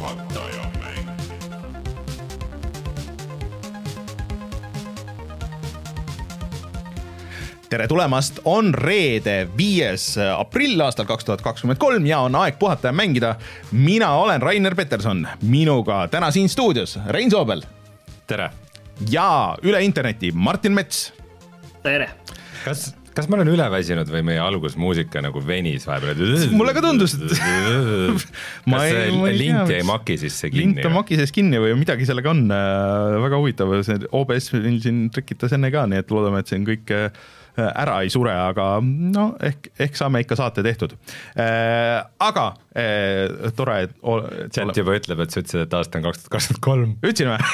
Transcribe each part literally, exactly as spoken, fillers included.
Puhataja mäng. Tere tulemast, on reede viies aprill aastal kaks tuhat kakskümmend kolm ja on aeg puhata ja mängida. Mina olen Rainer Peterson, minuga täna siin stuudios Rein Soobel. Tere. Ja üle interneti Martin Mets. Tere. Kas, kas ma olen üleväsinud või meie algusmuusika nagu venis vahepeal? Mulle ka tundus, et kas see lint jäi maki sisse kinni? Lint on maki sees kinni või midagi sellega on väga huvitav. See O B S siin trikitas enne ka, nii et loodame, et see on kõik ära ei sure, aga no, ehk, ehk saame ikka saate tehtud. Äh, aga äh, tore, et... Chat juba ütleb, et sa ütlesid, et aasta on kaks tuhat kakskümmend kolm. Ütsin või?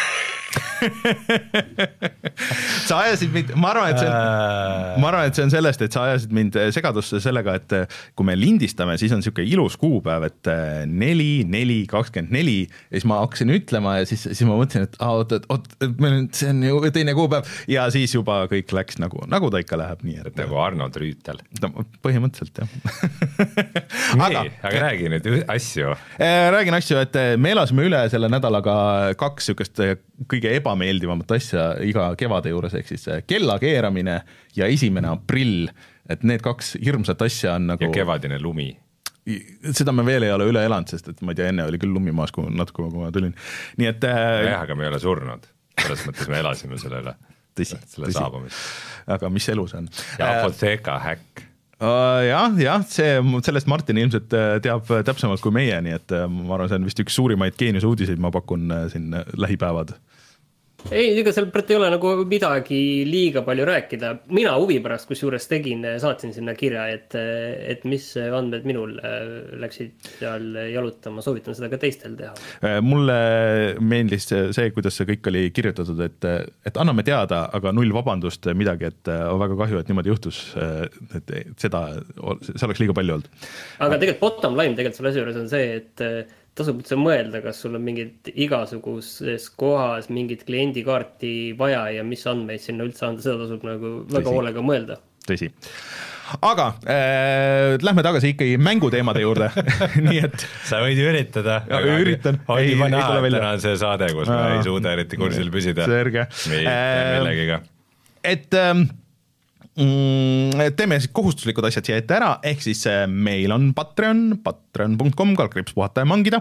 sa ajasid mind, ma arvan, et see on, ma arvan, et see on sellest, et sa ajasid mind segadusse sellega, et kui me lindistame, siis on siuke ilus kuupäev, et neli, neli, kakskümmend neli ja siis ma hakkasin ütlema ja siis, siis ma mõtlesin, et oot, oot, oot, see on ju teine kuupäev ja siis juba kõik läks nagu, nagu ta ikka läheb nii. Et nagu Arnold Rüütel. No, põhimõtteliselt, jah. aga, nii, aga räägi nüüd asju. Räägin asju, et me elasime üle selle nädalaga kaks siukest kõige ebameeldivamat asja iga kevade juures, ehk siis kella keeramine ja esimene aprill, et need kaks hirmsat asja on nagu... Ja kevadine lumi. Seda me veel ei ole üle elanud, sest et ma ei tea, enne oli küll lumimaas, kui natuke kui ma tulin. Nii et... jah, aga me ei ole surnud. Selles mõttes me elasime sellele, tõsi, selle tõsi. Saabumist. Aga mis elu see on? Ja apoteeka häkk. Uh, jah, jah, see, sellest Martin ilmselt teab täpsemalt kui meie, nii et ma arvan, see on vist üks suurimaid geeniuse uudiseid, ma pakun siin lähipäevad. Ei, ega seal praegu ei ole nagu midagi liiga palju rääkida. Mina huvi pärast, kus juures tegin, saatsin sinna kirja, et, et mis andmed minul läksid seal jalutama, soovitan seda ka teistel teha. Mulle meeldis see, kuidas see kõik oli kirjutatud, et, et anname teada, aga null vabandust midagi, et on väga kahju, et niimoodi juhtus, et seda, see oleks liiga palju olnud. Aga tegelikult bottom line tegelikult selle asja juures on see, et tasub üldse mõelda, kas sul on mingid igasuguses kohas mingid kliendikaarti vaja ja mis andmeid sinna üldse anda, seda tasub nagu väga hoolega mõelda. Tõsi. Aga äh, lähme tagasi ikkagi mänguteemade juurde. Nii et... Sa võid üritada. Ja, üritan. Ei, ei, ei tule välja. Täna on see saade, kus ma ei suuda eriti kursil püsida. Serge. Millegiga. Et... Ähm, teeme kohustuslikud asjad siia ette ära, ehk siis meil on Patreon, patreon punkt com, kalkriips puhata ja mangida.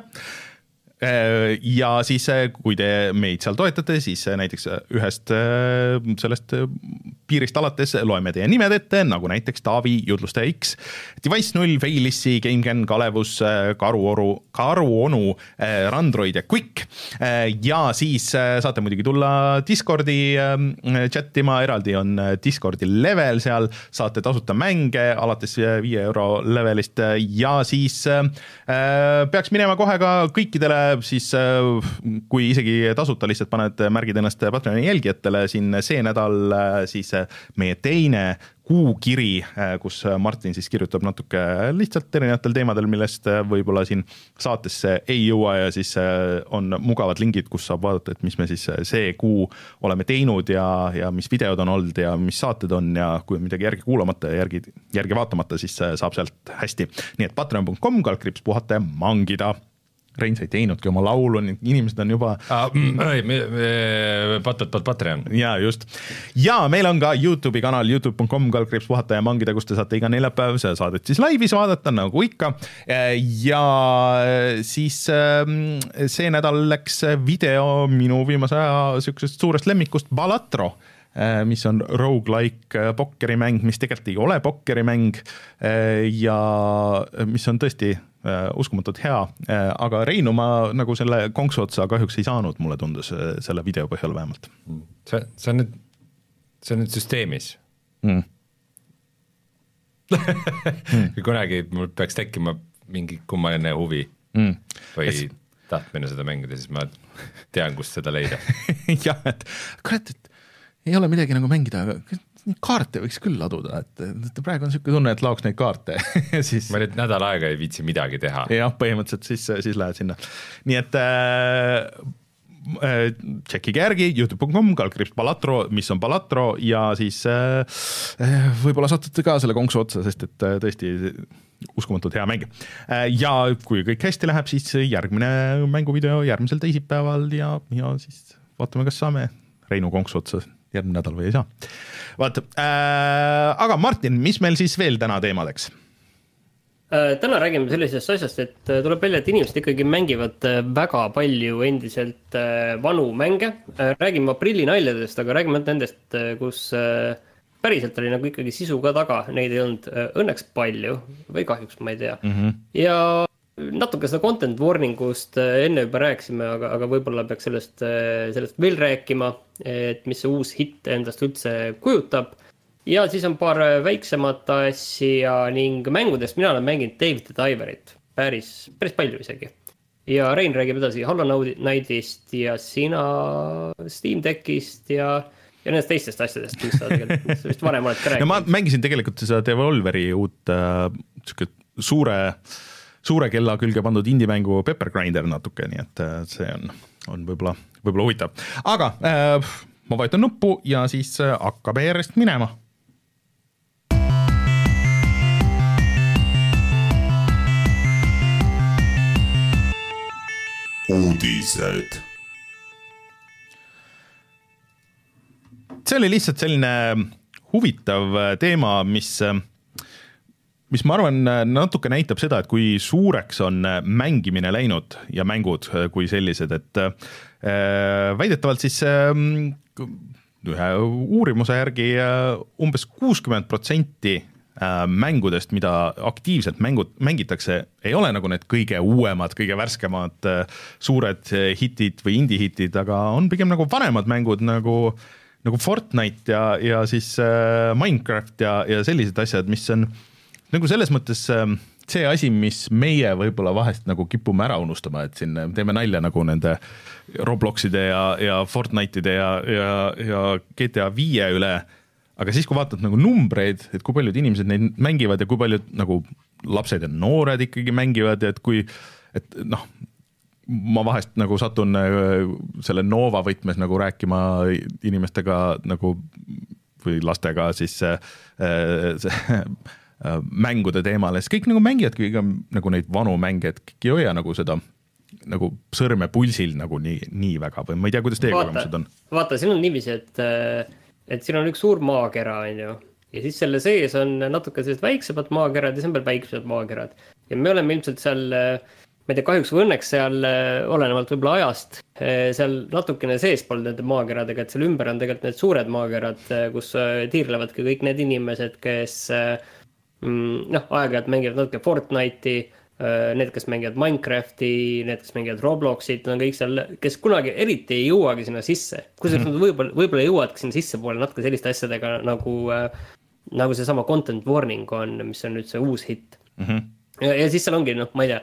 Ja siis, kui te meid seal toetate, siis näiteks ühest sellest piirist alates loeme teie nimed ette, nagu näiteks Taavi, Judlustaja X, Device null, Feilissi, GameCan, Kalevus, Karuoru, Karuonu, Randroid ja Quick. Ja siis saate muidugi tulla Discordi chatima, eraldi on Discordi level seal, saate tasuta mänge alates viie euro levelist ja siis peaks minema kohe ka kõikidele siis kui isegi tasuta lihtsalt paned märgid ennast Patreoni jälgijatele siin see nädal siis meie teine kuukiri, kus Martin siis kirjutab natuke lihtsalt erinevatel teemadel, millest võib-olla siin saatesse ei jõua ja siis on mugavad lingid, kus saab vaadata, et mis me siis see kuu oleme teinud ja, ja mis videod on olnud ja mis saated on ja kui midagi järgi kuulamata ja järgi, järgi vaatamata, siis saab sealt hästi. Nii et patreon punkt com, kalkriips puhata ja mangida. Rein, sa ei teinudki oma laulu, inimesed on juba... Ah, ei, pat, pat, pat, Patreon. Ja, just. Ja meil on ka YouTube'i kanal youtube punkt com, kalkriips puhata ja mangida, kus te saate iga neljapäev saadet siis laivis vaadata, nagu ikka. Ja siis see nädal läks video minu viimase aja sükesest suurest lemmikust Balatro, mis on roguelike pokkerimäng, mis tegelikult ei ole pokkerimäng ja mis on tõesti uskumatult hea, aga Reinu ma nagu selle konksu otsa kahjuks ei saanud, mulle tundus selle video põhjal vähemalt. See, see, on, nüüd, see on nüüd süsteemis. Mm. Kui kunagi mul peaks tekkima mingi kummaline huvi mm. või es... tahtmine seda mängida, siis ma tean, kust seda leida. jah, et kurat, et ei ole midagi nagu mängida, aga kaarte võiks küll laduda, et, et praegu on selline tunne, et laoks neid kaarte. siis... Ma nüüd nädal aega ei viitsi midagi teha. jah, põhimõtteliselt siis, siis lähed sinna. Nii et äh, äh, tšekkige järgi youtube punkt com, kalkriips Balatro, mis on Balatro ja siis äh, võib-olla satute ka selle konksu otsa, sest et äh, tõesti uskumatult hea mäng. Ja kui kõik hästi läheb, siis järgmine mänguvideo järgmisel teisipäeval ja, ja siis vaatame, kas saame Reinu konksu otsa järgmine nädal või ei saa. Vaat, äh, aga Martin, mis meil siis veel täna teemadeks? Täna räägime sellisest asjast, et tuleb välja, et inimesed ikkagi mängivad väga palju endiselt vanu mänge. Räägime aprilli naljadest, aga räägime nendest, kus päriselt oli nagu ikkagi sisu ka taga. Neid ei olnud õnneks palju või kahjuks, ma ei tea. Mm-hmm. Ja natuke seda content warningust enne juba rääkisime, aga, aga võib-olla peaks sellest, sellest veel rääkima, et mis see uus hitt endast üldse kujutab. Ja siis on paar väiksemat asja ning mängudest mina olen mänginud Dave the Diverit päris, päris palju isegi. Ja Rein räägib edasi Hollow Knightist ja sina Steam Deckist ja, ja nendest teistest asjadest, mis sa tegelikult vist varem oled ka rääkinud. Ja ma mängisin tegelikult seda Devolveri uut äh, suure, suure kella külge pandud indie-mängu Pepper Grinder natuke, nii et äh, see on, on võib-olla, võib-olla huvitav. Aga äh, ma vajutan nuppu ja siis äh, hakkab järjest minema. Uudised. See oli lihtsalt selline huvitav teema, mis, mis ma arvan natuke näitab seda, et kui suureks on mängimine läinud ja mängud kui sellised, et väidetavalt siis ühe uurimuse järgi umbes kuuskümmend protsenti mängudest, mida aktiivselt mängud, mängitakse, ei ole nagu need kõige uuemad, kõige värskemad suured hitid või indie-hitid, aga on pigem nagu vanemad mängud nagu, nagu Fortnite ja, ja siis Minecraft ja, ja sellised asjad, mis on nagu selles mõttes see asi, mis meie võib-olla vahest nagu kipume ära unustama, et siin teeme nalja nagu nende Robloxide ja, ja Fortniteide ja, ja, ja G T A viie üle. Aga siis, kui vaatad nagu numbreid, et kui paljud inimesed neid mängivad ja kui paljud nagu lapsed ja noored ikkagi mängivad, et kui, et noh, ma vahest nagu satun selle Nova võtmes nagu rääkima inimestega nagu või lastega siis see, see mängude teemale, siis kõik nagu mängijadki nagu neid vanu mänge, et kõik ei hoia nagu seda nagu sõrme pulsil nagu nii, nii väga või ma ei tea, kuidas teie kogemused on. Vaata, siin on niiviisi, et et siin on üks suur maakera, on ju, ja siis selle sees on natuke sellised väiksemad maakerad ja siis on veel väiksemad maakerad. Ja me oleme ilmselt seal, ma ei tea, kahjuks või õnneks seal, olenevalt võib-olla ajast, seal natukene seespool nende maakeradega, et seal ümber on tegelikult need suured maakerad, kus tiirlevadki kõik need inimesed, kes noh, aeg-ajalt mängivad natuke Fortnite'i, need, kes mängivad Minecrafti, need, kes mängivad Robloxit, on kõik seal, kes kunagi eriti ei jõuagi sinna sisse. Kusjuures mm-hmm. nad võib-olla, võib-olla jõuadki sinna sisse poole natuke selliste asjadega nagu, nagu see sama content warning on, mis on nüüd see uus hitt. Mm-hmm. Ja, ja siis seal ongi, noh, ma ei tea,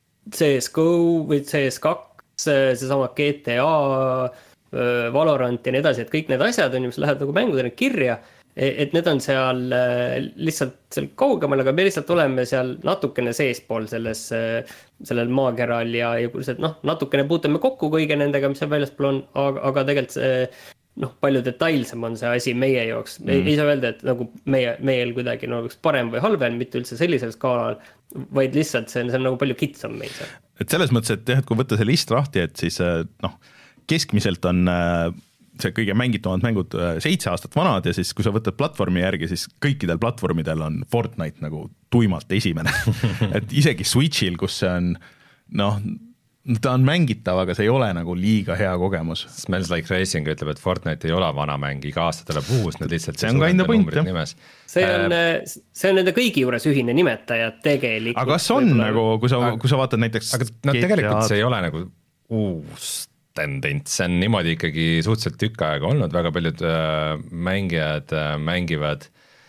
C S G O või C S kaks, see sama G T A, Valorant ja nii edasi, et kõik need asjad on, mis lähevad nagu mängudena kirja, et need on seal lihtsalt seal kaugemal, aga me lihtsalt oleme seal natukene seespool selles, sellel maakeral ja, ja noh, natukene puutume kokku kõige nendega, mis seal väljaspool on, aga, aga tegelikult see, noh, palju detailsem on see asi meie jooks. Mm. Ei, ei saa öelda, et nagu meie, meil kuidagi no, parem või halvem, mitte üldse sellisel skaalal, vaid lihtsalt see on, see on nagu palju kitsam meil seal. Et selles mõttes, et, et kui võtta see list lahti, et siis noh, keskmiselt on see kõige mängitavamad mängud seitse aastat vanad ja siis kui sa võtad platvormi järgi, siis kõikidel platvormidel on Fortnite nagu tuimalt esimene. Et isegi Switchil, kus see on, noh, ta on mängitav, aga see ei ole nagu liiga hea kogemus. Smells Like Racing ütleb, et Fortnite ei ole vana mäng, iga aasta tuleb uus, need lihtsalt see on ka enda point, jah. See on, see on nende kõigi juures ühine nimetaja tegelikult. Aga kas on võib-olla... nagu, kui sa, kui sa vaatad näiteks aga no, tegelikult see ei ole nagu uus tendents, see on niimoodi ikkagi suhteliselt tükk aega olnud, väga paljud äh, mängijad äh, mängivad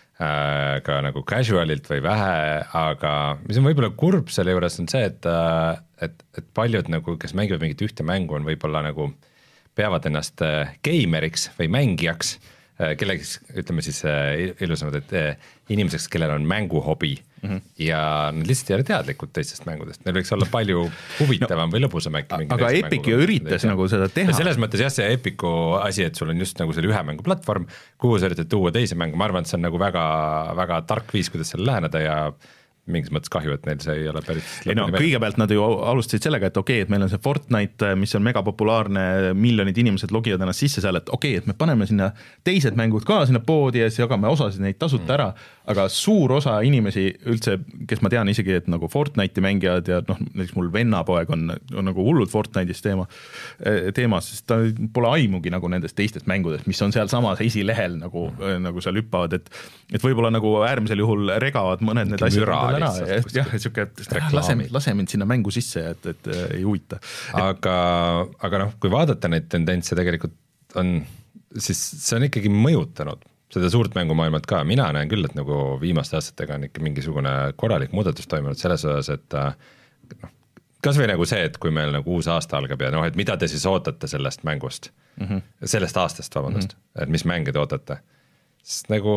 äh, ka nagu casualilt või vähe, aga mis on võib-olla kurb selle juures on see, et, äh, et, et paljud nagu, kes mängivad mingit ühte mängu, on võib-olla nagu peavad ennast äh, gaimeriks või mängijaks, äh, kellegis, ütleme siis äh, ilusamad, et äh, inimeseks, kellel on mänguhobi mm-hmm. ja nad lihtsalt ei ole teadlikud teistest mängudest, neil võiks olla palju huvitavam no, või lõbusam äkki. Aga Epic ju üritas nagu seda teha. Ja selles mõttes jah, see Epicu asi, et sul on just nagu selle ühe mängu platvorm, kuhu sa üritad tuua teise mängu, ma arvan, et see on nagu väga, väga tark viis, kuidas selle läheneda ja mingis mõttes kahju, et neil see ei ole päris ei no kõigepealt nad ju alustasid sellega, et okei okay,, et meil on see Fortnite, mis on megapopulaarne, miljonid inimesed logivad ennast sisse seal, et okei okay,, et me paneme sinna teised mängud ka sinna poodi ja siis jagame osasid neid tasuta ära, aga suur osa inimesi üldse, kes ma tean isegi, et nagu Fortnite'i mängijad ja noh, näiteks mul vennapoeg on, on nagu hullult Fortnite'is teema, teemas, sest ta pole aimugi nagu nendest teistest mängudest, mis on seal samas esilehel nagu, nagu seal hüppavad, et, et võib-olla nagu äärmisel juhul regavad mõned need asjad ära, et jah, et siuke, et lase, lase mind sinna mängu sisse, et, et ei huvita. Aga, aga noh, kui vaadata neid tendentse tegelikult on, siis see on ikkagi mõjutanud seda suurt mängumaailmat ka, mina näen küll, et nagu viimaste aastatega on ikka mingisugune korralik muudatus toimunud selles osas, et noh, kas või nagu see, et kui meil nagu uus aasta algab ja noh, et mida te siis ootate sellest mängust, mm -hmm. sellest aastast, vabandust, mm -hmm. et mis mänge te ootate, sest nagu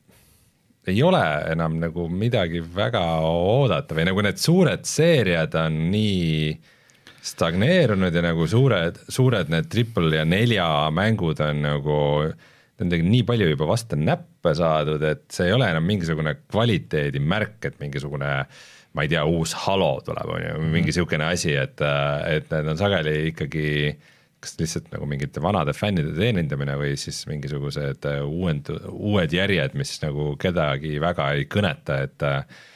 ei ole enam nagu midagi väga oodata või nagu need suured seeriad on nii stagneerunud ja nagu suured, suured need triple ja nelja mängud on nagu, nendega nii palju juba vastu näppe saadud, et see ei ole enam mingisugune kvaliteedimärk, et mingisugune, ma ei tea, uus Halo tuleb, on ju, mingi niisugune asi, et, et need on sageli ikkagi kas lihtsalt nagu mingite vanade fännide teenindamine või siis mingisugused uued, uued järjed, mis nagu kedagi väga ei kõneta, et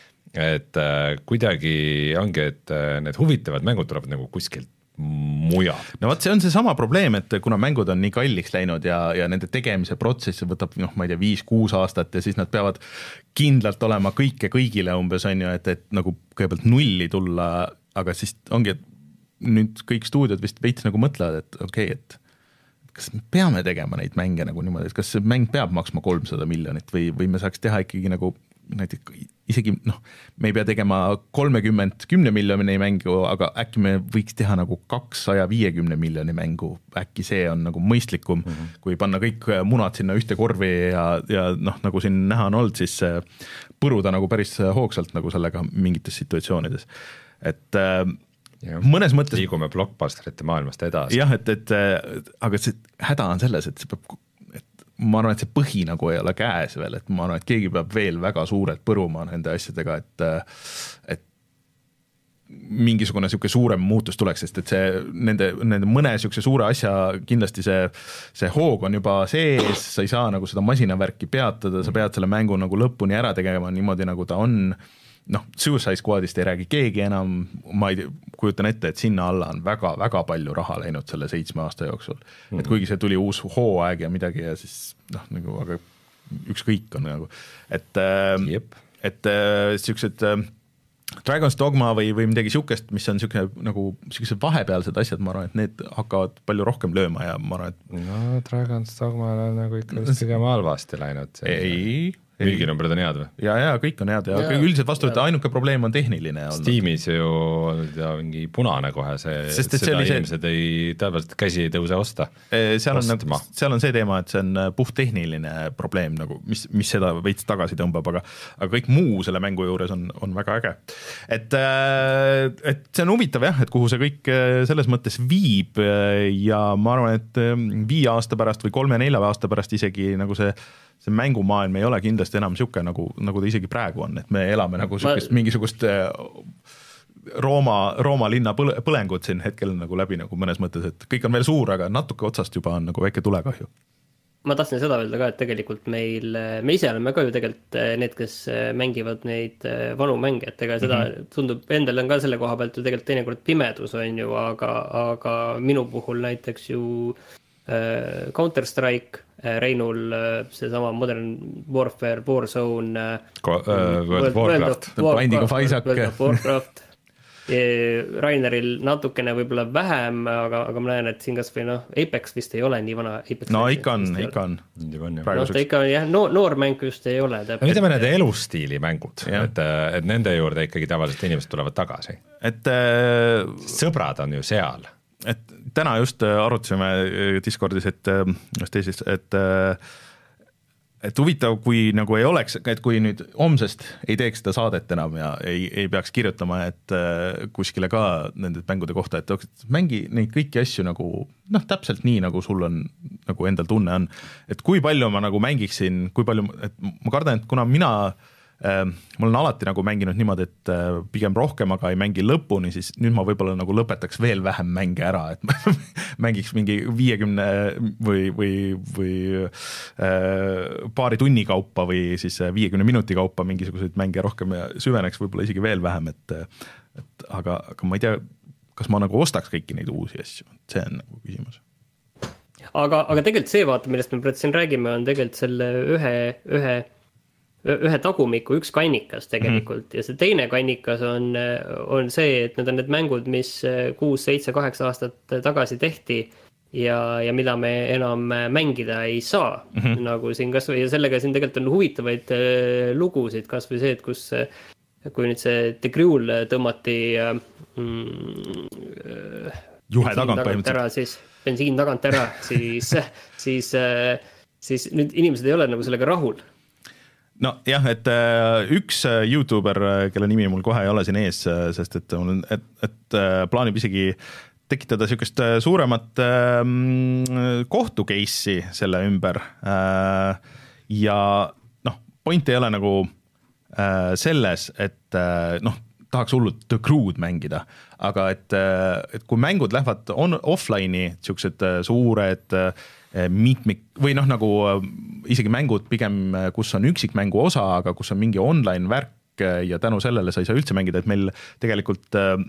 et kuidagi ongi, et need huvitavad mängud tulevad nagu kuskilt mujal. No vaat see on see sama probleem, et kuna mängud on nii kalliks läinud ja, ja nende tegemise protsess võtab, noh, ma ei tea, viis-kuus aastat ja siis nad peavad kindlalt olema kõike kõigile umbes, on ju, et, et nagu kõigepealt nulli tulla, aga siis ongi, et nüüd kõik stuudiod vist veits nagu mõtlevad, et okei okay,, et kas me peame tegema neid mänge nagu niimoodi, et kas see mäng peab maksma kolmsada miljonit või, või me saaks teha ikkagi nagu näiteks isegi noh, me ei pea tegema kolmekümmend kümne miljoni mängu, aga äkki me võiks teha nagu kakssada viiekümne miljoni mängu, äkki see on nagu mõistlikum, mm -hmm. kui panna kõik munad sinna ühte korvi ja, ja noh, nagu siin näha on olnud, siis põruda nagu päris hoogsalt nagu sellega mingites situatsioonides, et Ja, mõnes mõttes liigume blockbusterite maailmast edasi. jah, et, et aga see häda on selles, et see peab, et ma arvan, et see põhi nagu ei ole käes veel, et ma arvan, et keegi peab veel väga suurelt põruma nende asjadega, et et mingisugune siuke suurem muutus tuleks, sest et see nende, nende mõne siukse suure asja kindlasti see, see hoog on juba sees, sa ei saa nagu seda masinavärki peatada, sa pead selle mängu nagu lõpuni ära tegema niimoodi, nagu ta on. Noh, Suicide Squadist ei räägi keegi enam, ma ei kujutan ette, et sinna alla on väga-väga palju raha läinud selle seitsme aasta jooksul. Mm-hmm. Et kuigi see tuli uus hooaeg ja midagi ja siis noh, nagu, aga ükskõik on nagu, et, Jep. et siuksed Dragon's Dogma või, või midagi siukest, mis on siuke nagu siuksed vahepealsed asjad, ma arvan, et need hakkavad palju rohkem lööma ja ma arvan, et no Dragon's Dogma on nagu ikka vist pigem halvasti läinud. Ei, müüginumbrid on head või? Ja, ja kõik on head ja, ja üldiselt vastu, et ainuke probleem on tehniline olnud. Steamis ju ja mingi punane kohe see, Sest, seda see inimesed see... ei täpselt käsi ei tõuse osta. Seal on, nagu, seal on see teema, et see on puht tehniline probleem, nagu, mis, mis seda veits tagasi tõmbab, aga, aga kõik muu selle mängu juures on, on väga äge. Et, et see on huvitav jah, et kuhu see kõik selles mõttes viib ja ma arvan, et viie aasta pärast või kolme-nelja aasta pärast isegi nagu see see mängumaailm ei ole kindlasti enam siuke, nagu, nagu ta isegi praegu on, et me elame nagu siukest, ma... mingisugust Rooma, Rooma linna põle, põlengut siin hetkel nagu läbi nagu mõnes mõttes, et kõik on veel suur, aga natuke otsast juba on nagu väike tulekahju. Ma tahtsin seda öelda ka, et tegelikult meil, me ise oleme ka ju tegelikult need, kes mängivad neid vanu mänge, et ega seda mm-hmm. tundub, endal on ka selle koha pealt ju tegelikult teinekord pimedus on ju, aga, aga minu puhul näiteks ju äh, Counter-Strike, Reinul seesama Modern Warfare, Warzone, Ko- uh, World, World of Warcraft, World of Warcraft. Raineril natukene võib-olla vähem, aga, aga ma näen, et siin kas või noh, Apex vist ei ole nii vana. Apex no ikka on, ikka on. No ta ikka on jah, noor, noor mäng just ei ole. Mida me need elustiili mängud, et, et nende juurde ikkagi tavaliselt inimesed tulevad tagasi. Et sõbrad on ju seal. Et täna just arutasime Discordis, et, teisest, et, et huvitav, kui nagu ei oleks, et kui nüüd homsest ei teeks seda saadet enam ja ei, ei peaks kirjutama, et kuskile ka nende mängude kohta, et mängi neid kõiki asju nagu noh, täpselt nii, nagu sul on, nagu endal tunne on, et kui palju ma nagu mängiksin, kui palju, et ma kardan, et kuna mina ma olen alati nagu mänginud niimoodi, et pigem rohkem, aga ei mängi lõpuni, siis nüüd ma võib-olla nagu lõpetaks veel vähem mänge ära, et mängiks mingi viiekümne või, või, või äh, paari tunni kaupa või siis viiekümne minuti kaupa mingisuguseid mänge rohkem ja süveneks võib-olla isegi veel vähem, et, et aga, aga ma ei tea, kas ma nagu ostaks kõiki neid uusi asju, see on nagu küsimus. Aga, aga tegelikult see vaata, millest me praegu siin räägime, on tegelikult selle ühe, ühe ühe tagumiku, üks kannikas tegelikult mm. ja see teine kannikas on, on see, et need on need mängud, mis kuus, seitse, kaheksa aastat tagasi tehti ja, ja mida me enam mängida ei saa mm. -hmm. nagu siin kas või, ja sellega siin tegelikult on huvitavaid lugusid, kas või see, et kus kui nüüd see The Crew'l tõmmati mm, juhe tagant põhimõtteliselt ära, siis bensiin tagant ära, siis, siis, siis nüüd inimesed ei ole nagu sellega rahul. No jah, et üks YouTuber, kelle nimi mul kohe ei ole siin ees, sest et, et, et plaanib isegi tekitada sükest suuremat kohtu case'i selle ümber ja noh, point ei ole nagu selles, et noh, tahaks hullult The Crew'd mängida, aga et, et kui mängud lähevad on, offline'i, sükesed suured mitmik või noh, nagu isegi mängud pigem, kus on üksikmängu osa, aga kus on mingi online värk ja tänu sellele sa ei saa üldse mängida, et meil tegelikult äh,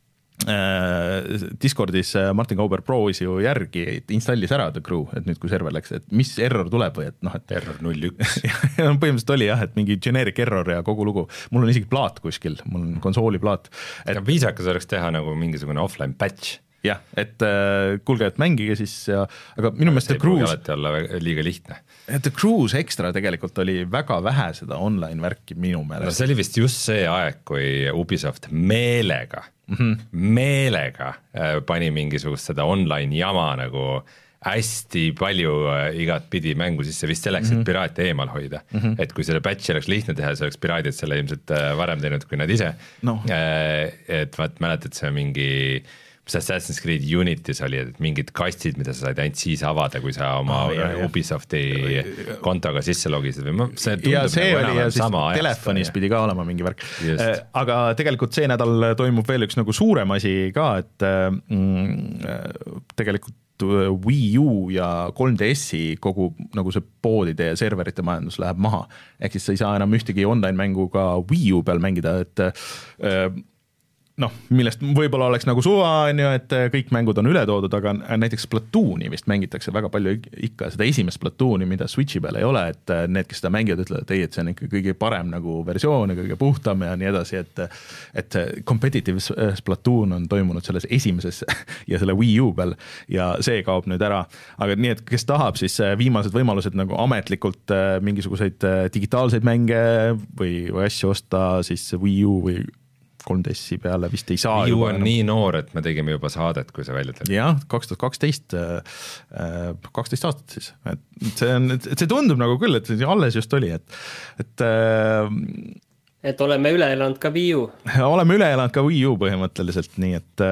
Discordis Martin Kauber proovis ju järgi, et installis ära The Crew, et nüüd kui server läks, et mis error tuleb või et noh, et error null üks põhimõtteliselt oli jah, et mingi generic error ja kogu lugu. Mul on isegi plaat kuskil, mul on konsooli plaat. Et... Ja viisakas oleks teha nagu mingisugune offline patch. Jah, et äh, kuulge, et mängige siis, ja, aga minu meelest The Cruise... See olla liiga lihtne. The Cruise Extra tegelikult oli väga vähe seda online värki minu meelest. No see oli vist just see aeg, kui Ubisoft meelega, mm-hmm. meelega äh, pani mingisugust seda online jama nagu hästi palju äh, igat pidi mängu sisse, vist selleks, mm-hmm. et piraate eemal hoida. Mm-hmm. Et kui selle patchi oleks lihtne teha, see oleks piraadid selle ilmselt äh, varem teinud kui nad ise. No. Äh, et vaat mäletad, see mingi... mis Assassin's Creed Unity's oli, et mingid kastid, mida sa said ainult siis avada, kui sa oma oh, jah, Ubisofti jah. kontoga sisse logisid või see tundub ja see nagu oli ja siis telefonis pidi ka olema mingi värk. Just. Aga tegelikult see nädal toimub veel üks nagu suurem asi ka, et mm, tegelikult Wii U ja kolm D S-i kogu nagu see poodide ja serverite majandus läheb maha. Ehk siis sa ei saa enam ühtegi online mängu ka Wii U peal mängida, et äh, noh, millest võib-olla oleks nagu suva, on ju, et kõik mängud on üle toodud, aga näiteks Splatooni vist mängitakse väga palju ikka seda esimest Splatooni, mida Switchi peal ei ole, et need, kes seda mängivad, ütlevad, et ei, et see on ikka kõige parem nagu versioon ja kõige puhtam ja nii edasi, et et competitive Splatoon on toimunud selles esimeses ja selle Wii U peal ja see kaob nüüd ära, aga nii, et kes tahab, siis viimased võimalused nagu ametlikult mingisuguseid digitaalseid mänge või, või asju osta, siis Wii U või kolm D S-i peale vist ei saa. Wii U on nii noor, et me tegime juba saadet, kui see välja tuli. Jah, kaks tuhat kaksteist, kaksteist aastat siis. Et see, on, et see tundub nagu küll, et see alles just oli, et, et, et oleme üle elanud ka Wii U. Oleme üle elanud ka Wii U põhimõtteliselt, nii et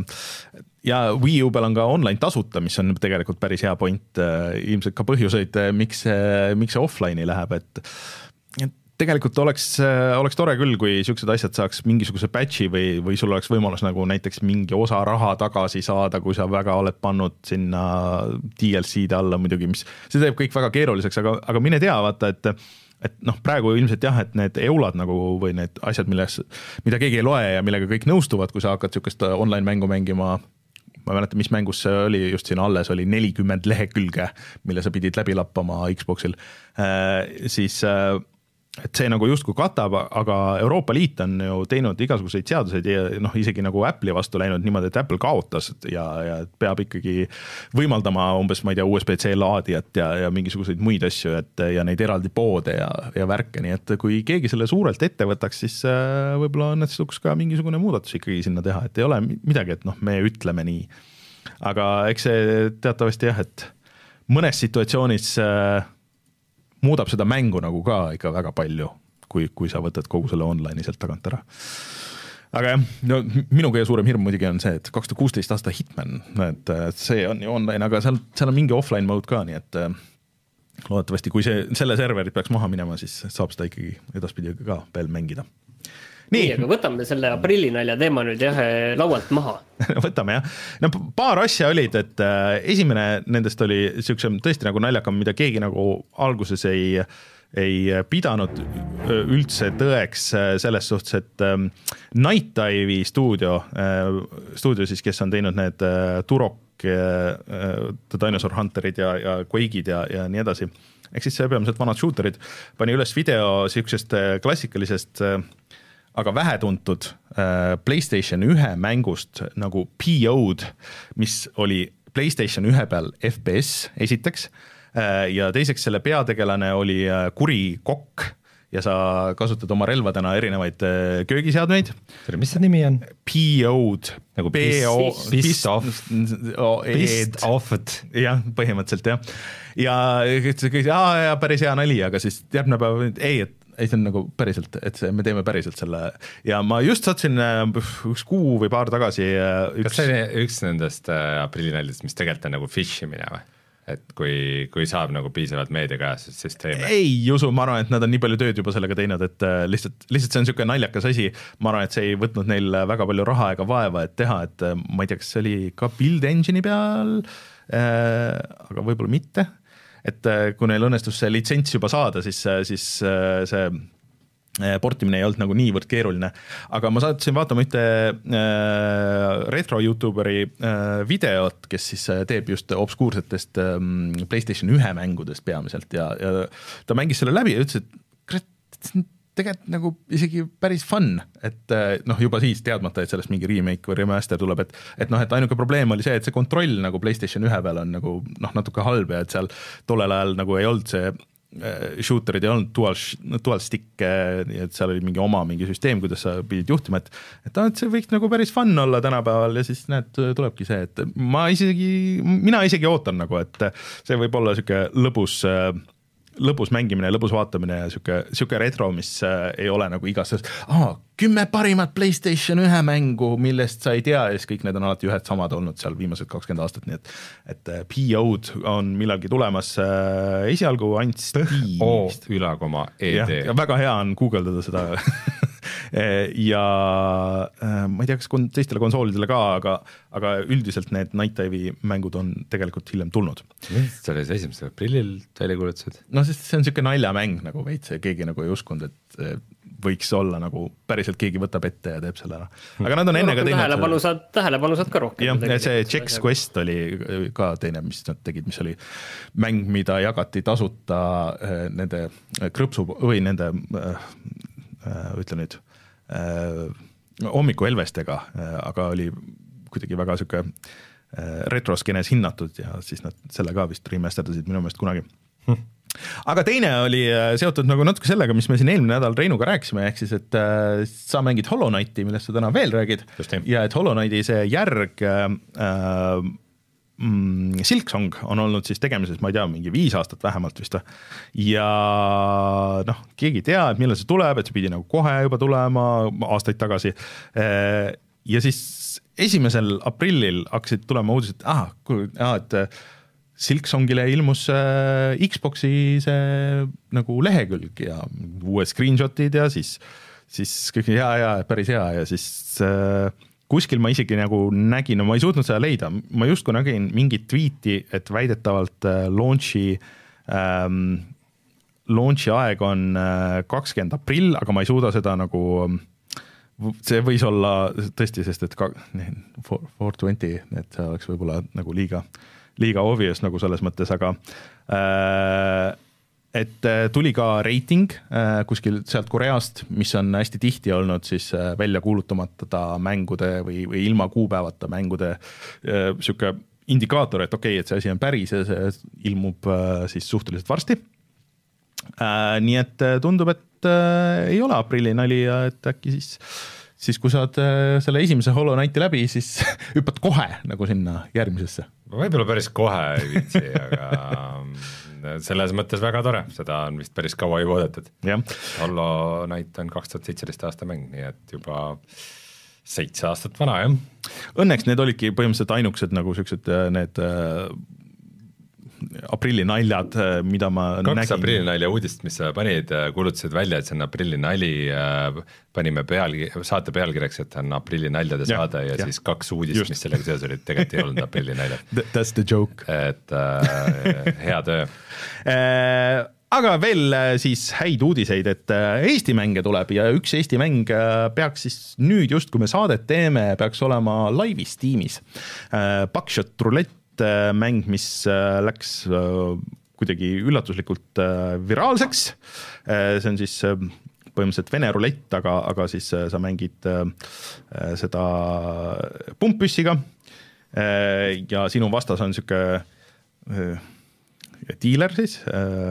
ja Wii U peal on ka online tasuta, mis on tegelikult päris hea point, ilmselt ka põhjuseid, miks, miks see offline'i läheb, et, et tegelikult oleks, oleks tore küll, kui siuksed asjad saaks mingisuguse patchi või, või sul oleks võimalus nagu näiteks mingi osa raha tagasi saada, kui sa väga oled pannud sinna D L C-de alla muidugi, mis see teeb kõik väga keeruliseks, aga, aga mine tea, vaata, et et noh, praegu ilmselt jah, et need eulad nagu või need asjad, milles, mida keegi ei loe ja millega kõik nõustuvad, kui sa hakkad siukest online mängu mängima, ma mäletan, mis mängus see oli, just siin alles oli nelikümmend lehekülge, mille sa pidid läbi lappama Xboxil, äh, siis äh, et see nagu justkui katab, aga Euroopa Liit on ju teinud igasuguseid seaduseid ja noh, isegi nagu Apple'i vastu läinud niimoodi, et Apple kaotas ja, ja peab ikkagi võimaldama umbes, ma ei tea, U S B C laadijat ja, ja mingisuguseid muid asju, et ja neid eraldi poode ja, ja värke, nii et kui keegi selle suurelt ette võtaks, siis võib-olla õnnestuks ka mingisugune muudatus ikkagi sinna teha, et ei ole midagi, et noh, me ütleme nii. Aga eks see teatavasti jah, et mõnes situatsioonis muudab seda mängu nagu ka ikka väga palju, kui, kui sa võtad kogu selle online'i sealt tagant ära. Aga jah, no, minu kõige suurem hirm muidugi on see, et kaks tuhat kuusteist aasta Hitman, et see on ju online, aga seal, seal on mingi offline mode ka, nii et loodetavasti, kui see, selle serverit peaks maha minema, siis saab seda ikkagi edaspidi ka veel mängida. Nii, nii, aga võtame selle aprillinalja teema nüüd jah laualt maha. Võtame jah. No paar asja olid, et esimene nendest oli siukse tõesti nagu naljakam, mida keegi nagu alguses ei, ei pidanud üldse tõeks selles suhtes, et Night Dive'i stuudio, stuudio siis, kes on teinud need Turok, The Dinosaur Hunterid ja, ja Quake'id ja, ja nii edasi. Ehk siis peamiselt vanad shooterid pani üles video siuksest klassikalisest aga vähetuntud PlayStation ühe mängust nagu P O'd, mis oli PlayStation ühe peal F P S esiteks ja teiseks selle peategelane oli kuri kokk ja sa kasutad oma relvadena erinevaid köögiseadmeid. Mis see nimi on? P O'd. Nagu pissed off. Pissed off. Jah, põhimõtteliselt jah. Ja, ja, ja päris hea nali, aga siis järgmine päev, ei, et ei, see on nagu päriselt, et see, me teeme päriselt selle ja ma just satsin üks kuu või paar tagasi üks... Kas see oli üks nendest aprillinäljadest, mis tegelikult on nagu fishimine või? Et kui, kui saab nagu piisavalt meediakajastust, siis teeme? Ei usu, ma arvan, et nad on nii palju tööd juba sellega teinud, et lihtsalt, lihtsalt see on niisugune naljakas asi, ma arvan, et see ei võtnud neil väga palju raha ega vaeva, et teha, et ma ei tea, kas see oli ka build engine'i peal, aga võib-olla mitte. Et kui neil õnnestus see litsents juba saada, siis, siis see portimine ei olnud nagu niivõrd keeruline. Aga ma saatsin vaatama ühte retro YouTuberi videot, kes siis teeb just obskuursetest PlayStation ühe mängudest peamiselt ja, ja ta mängis selle läbi ja ütles, et tegelikult nagu isegi päris fun, et noh, juba siis teadmata, et sellest mingi remake või remaster tuleb, et, et noh, et ainuke probleem oli see, et see kontroll nagu PlayStation ühe peal on nagu noh, natuke halb ja et seal tollel ajal nagu ei olnud see shooterid ei olnud dual, dual stick, et seal oli mingi oma mingi süsteem, kuidas sa pidid juhtima, et, et, et see võiks nagu päris fun olla tänapäeval ja siis näed, tulebki see, et ma isegi, mina isegi ootan nagu, et see võib olla siuke lõbus lõbus mängimine, lõbus vaatamine ja siuke, siuke retro, mis ei ole nagu igas ah, kümme parimat PlayStation ühe mängu, millest sa ei tea ja siis kõik need on alati ühed samad olnud seal viimased kakskümmend aastat, nii et, et P O'd on millalgi tulemas esialgu ainult Steamist. Ülakoma E D. Ja väga hea on guugeldada seda ja ma ei tea, kas teistele konsoolidele ka, aga, aga üldiselt need Night Dive'i mängud on tegelikult hiljem tulnud. Mis see oli see esimesel aprillil välja kuulutused? No sest see on siuke naljamäng nagu veits, keegi nagu ei uskunud, et võiks olla nagu päriselt keegi võtab ette ja teeb selle ära. Aga nad on enne ka teinud... Tähelepanu saad, tähelepanu saad ka rohkem. Ja see Chex Quest oli ka teine, mis nad tegid, mis oli mäng, mida jagati tasuta nende krõpsu või nende ütle nüüd hommikuelvestega, aga oli kuidagi väga siuke retroskenes hinnatud ja siis nad selle ka vist remasterdasid minu meelest kunagi. Hm. Aga teine oli seotud nagu natuke sellega, mis me siin eelmine nädal Reinuga rääkisime, ehk siis, et sa mängid Hollow Knighti, millest sa täna veel räägid ja et Hollow Knighti see järg äh, mm, Silksong on olnud siis tegemises, ma ei tea, mingi viis aastat vähemalt vist ja noh, keegi ei tea, et millal see tuleb, et see pidi nagu kohe juba tulema aastaid tagasi ja siis esimesel aprillil hakkasid tulema uudised, et ah, ah, et Silksongile ilmus äh, Xboxi see nagu lehekülg ja uued screenshotid ja siis, siis kõik hea, hea, päris hea ja siis äh, kuskil ma isegi nagu nägin, no ma ei suutnud seda leida, ma justkui nägin mingit tweeti, et väidetavalt äh, launchi, ähm, launchi aeg on äh, kakskümmend aprill, aga ma ei suuda seda nagu, see võis olla tõesti, sest et four twenty, et see oleks võib-olla nagu liiga liiga obvious nagu selles mõttes, aga äh, et tuli ka reiting äh, kuskil sealt Koreast, mis on hästi tihti olnud siis äh, välja kuulutamata mängude või, või ilma kuupäevata mängude äh, siuke indikaator, et okei, okay, et see asi on päris ja see ilmub äh, siis suhteliselt varsti. Äh, nii et tundub, et äh, ei ole aprilli nali ja et äkki siis siis kui saad selle esimese Hollow Knighti läbi, siis hüppad kohe nagu sinna järgmisesse. Võib-olla päris kohe ei viitsi, aga selles mõttes väga tore, seda on vist päris kaua juba oodatud. Hollow Knight on kaks tuhat seitseteist aasta mäng, nii et juba seitse aastat vana, jah. Õnneks need olidki põhimõtteliselt ainukesed nagu sellised need aprilli naljad, mida ma kaks nägin. aprilli nalja uudist, mis sa panid, kuulutasid välja, et see on aprilli nali, panime pealgi, saate pealkirjaks, et on aprilli naljade ja, saade ja, ja siis kaks uudist, Just. mis sellega sees olid, tegelikult ei olnud aprilli naljad. That's the joke. Et äh, hea töö aga veel siis häid uudiseid, et Eesti mänge tuleb ja üks Eesti mäng peaks siis nüüd just, kui me saadet teeme, peaks olema laivis tiimis. Buckshot Roulette mäng, mis läks kuidagi üllatuslikult viraalseks. See on siis põhimõtteliselt Vene rulett, aga, aga siis sa mängid seda pumppüssiga ja sinu vastas on siuke dealer siis,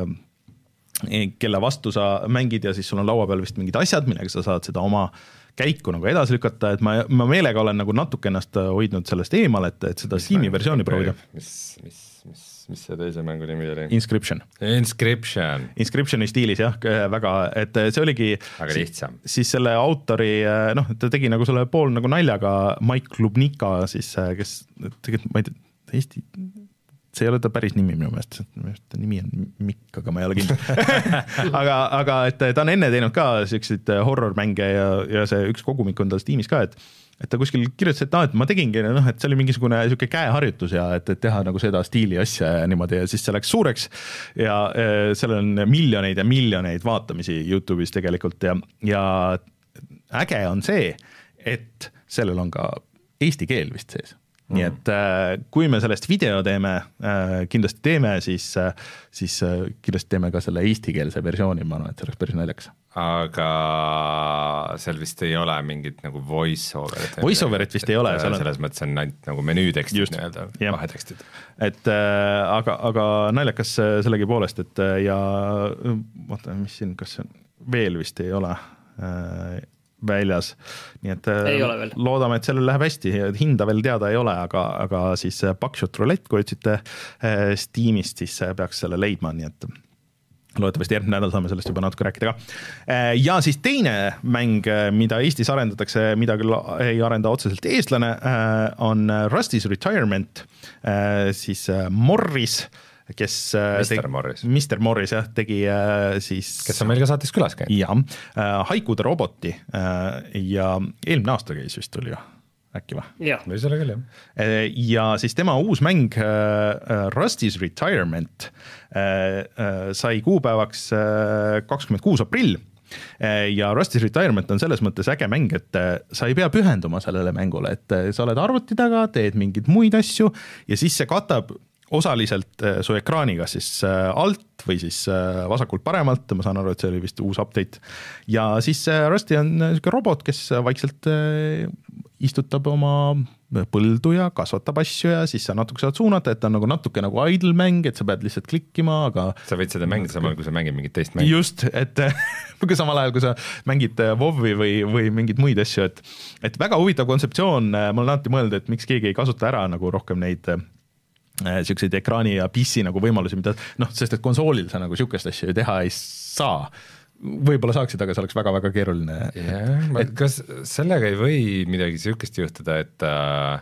kelle vastu sa mängid ja siis sul on laua peal vist mingid asjad, millega sa saad seda oma käiku nagu edasi lükata, et ma, ma meelega olen nagu natuke ennast hoidnud sellest eemal, et, et seda Steam'i versiooni proovida. Mis, mis, mis, mis see teise mängu nimi oli? Inscription. Inscription. Inscriptioni stiilis jah, väga, et see oligi aga lihtsam. Siis, siis selle autori, noh, ta tegi nagu selle pool nagu naljaga Mike Lubnika, siis, kes tegelikult, ma ei tea, Eesti see ei ole ta päris nimi minu meelest, ta nimi on Mikk, aga ma ei ole kindel. aga, aga et ta on enne teinud ka selliseid horror-mänge ja, ja see üks kogumik on tal Steamis ka, et, et ta kuskil kirjutas, et, no, et ma tegingi, noh, et see oli mingisugune siuke käeharjutus ja et, et teha nagu seda stiili asja ja niimoodi ja siis see läks suureks ja seal on miljoneid ja miljoneid vaatamisi YouTube'is tegelikult ja, ja äge on see, et sellel on ka eesti keel vist sees. Nii et kui me sellest video teeme, kindlasti teeme, siis, siis kindlasti teeme ka selle eestikeelse versiooni, ma arvan, et see oleks päris naljakas. Aga seal vist ei ole mingit nagu voice-overit. Voice-overit vist ei ole. Selles on... mõttes on ainult nagu menüütekstid, nii-öelda vahetekstid. Et, aga, aga naljakas sellegi poolest, et ja vaata, mis siin, kas veel vist ei ole väljas, nii et loodame, et sellel läheb hästi, hinda veel teada ei ole, aga, aga siis Buckshot Roulette, kui ütsite Steamist, siis peaks selle leidma, nii et loodetavasti järgmine nädal saame sellest juba natuke rääkida ka. Ja siis teine mäng, mida Eestis arendatakse, mida küll ei arenda otseselt eestlane, on Rusty's Retirement, siis Morris, kes Mister tegi, Morris. Mister Morris jah, tegi siis kes on meil ka saates külas käinud. Ja, Haikude roboti ja eelmine aasta käis vist tuli ju, äkki va? Ja. Või selle küll, jah. Ja siis tema uus mäng Rusty's Retirement sai kuupäevaks kakskümmend kuus aprill ja Rusty's Retirement on selles mõttes äge mäng, et sa ei pea pühenduma sellele mängule, et sa oled arvuti taga, teed mingeid muid asju ja siis see katab osaliselt su ekraaniga siis alt või siis vasakult paremalt, ma saan aru, et see oli vist uus update ja siis Rusty on selline robot, kes vaikselt istutab oma põldu ja kasvatab asju ja siis sa natuke saad suunata, et ta on nagu natuke nagu idle mäng, et sa pead lihtsalt klikkima, aga sa võid seda mängida samal, kui sa mängid mingit teist mängi. Just, et samal ajal, kui sa mängid WoW-i või, või mingid muid asju, et, et väga huvitav kontseptsioon, ma olen alati mõelnud, et miks keegi ei kasuta ära nagu rohkem neid siukseid ekraani ja P C nagu võimalusi, mida noh, sest et konsoolil sa nagu siukest asju teha ei saa. Võib-olla saaksid, aga see oleks väga-väga keeruline. Yeah, et kas sellega ei või midagi siukest juhtuda, et äh,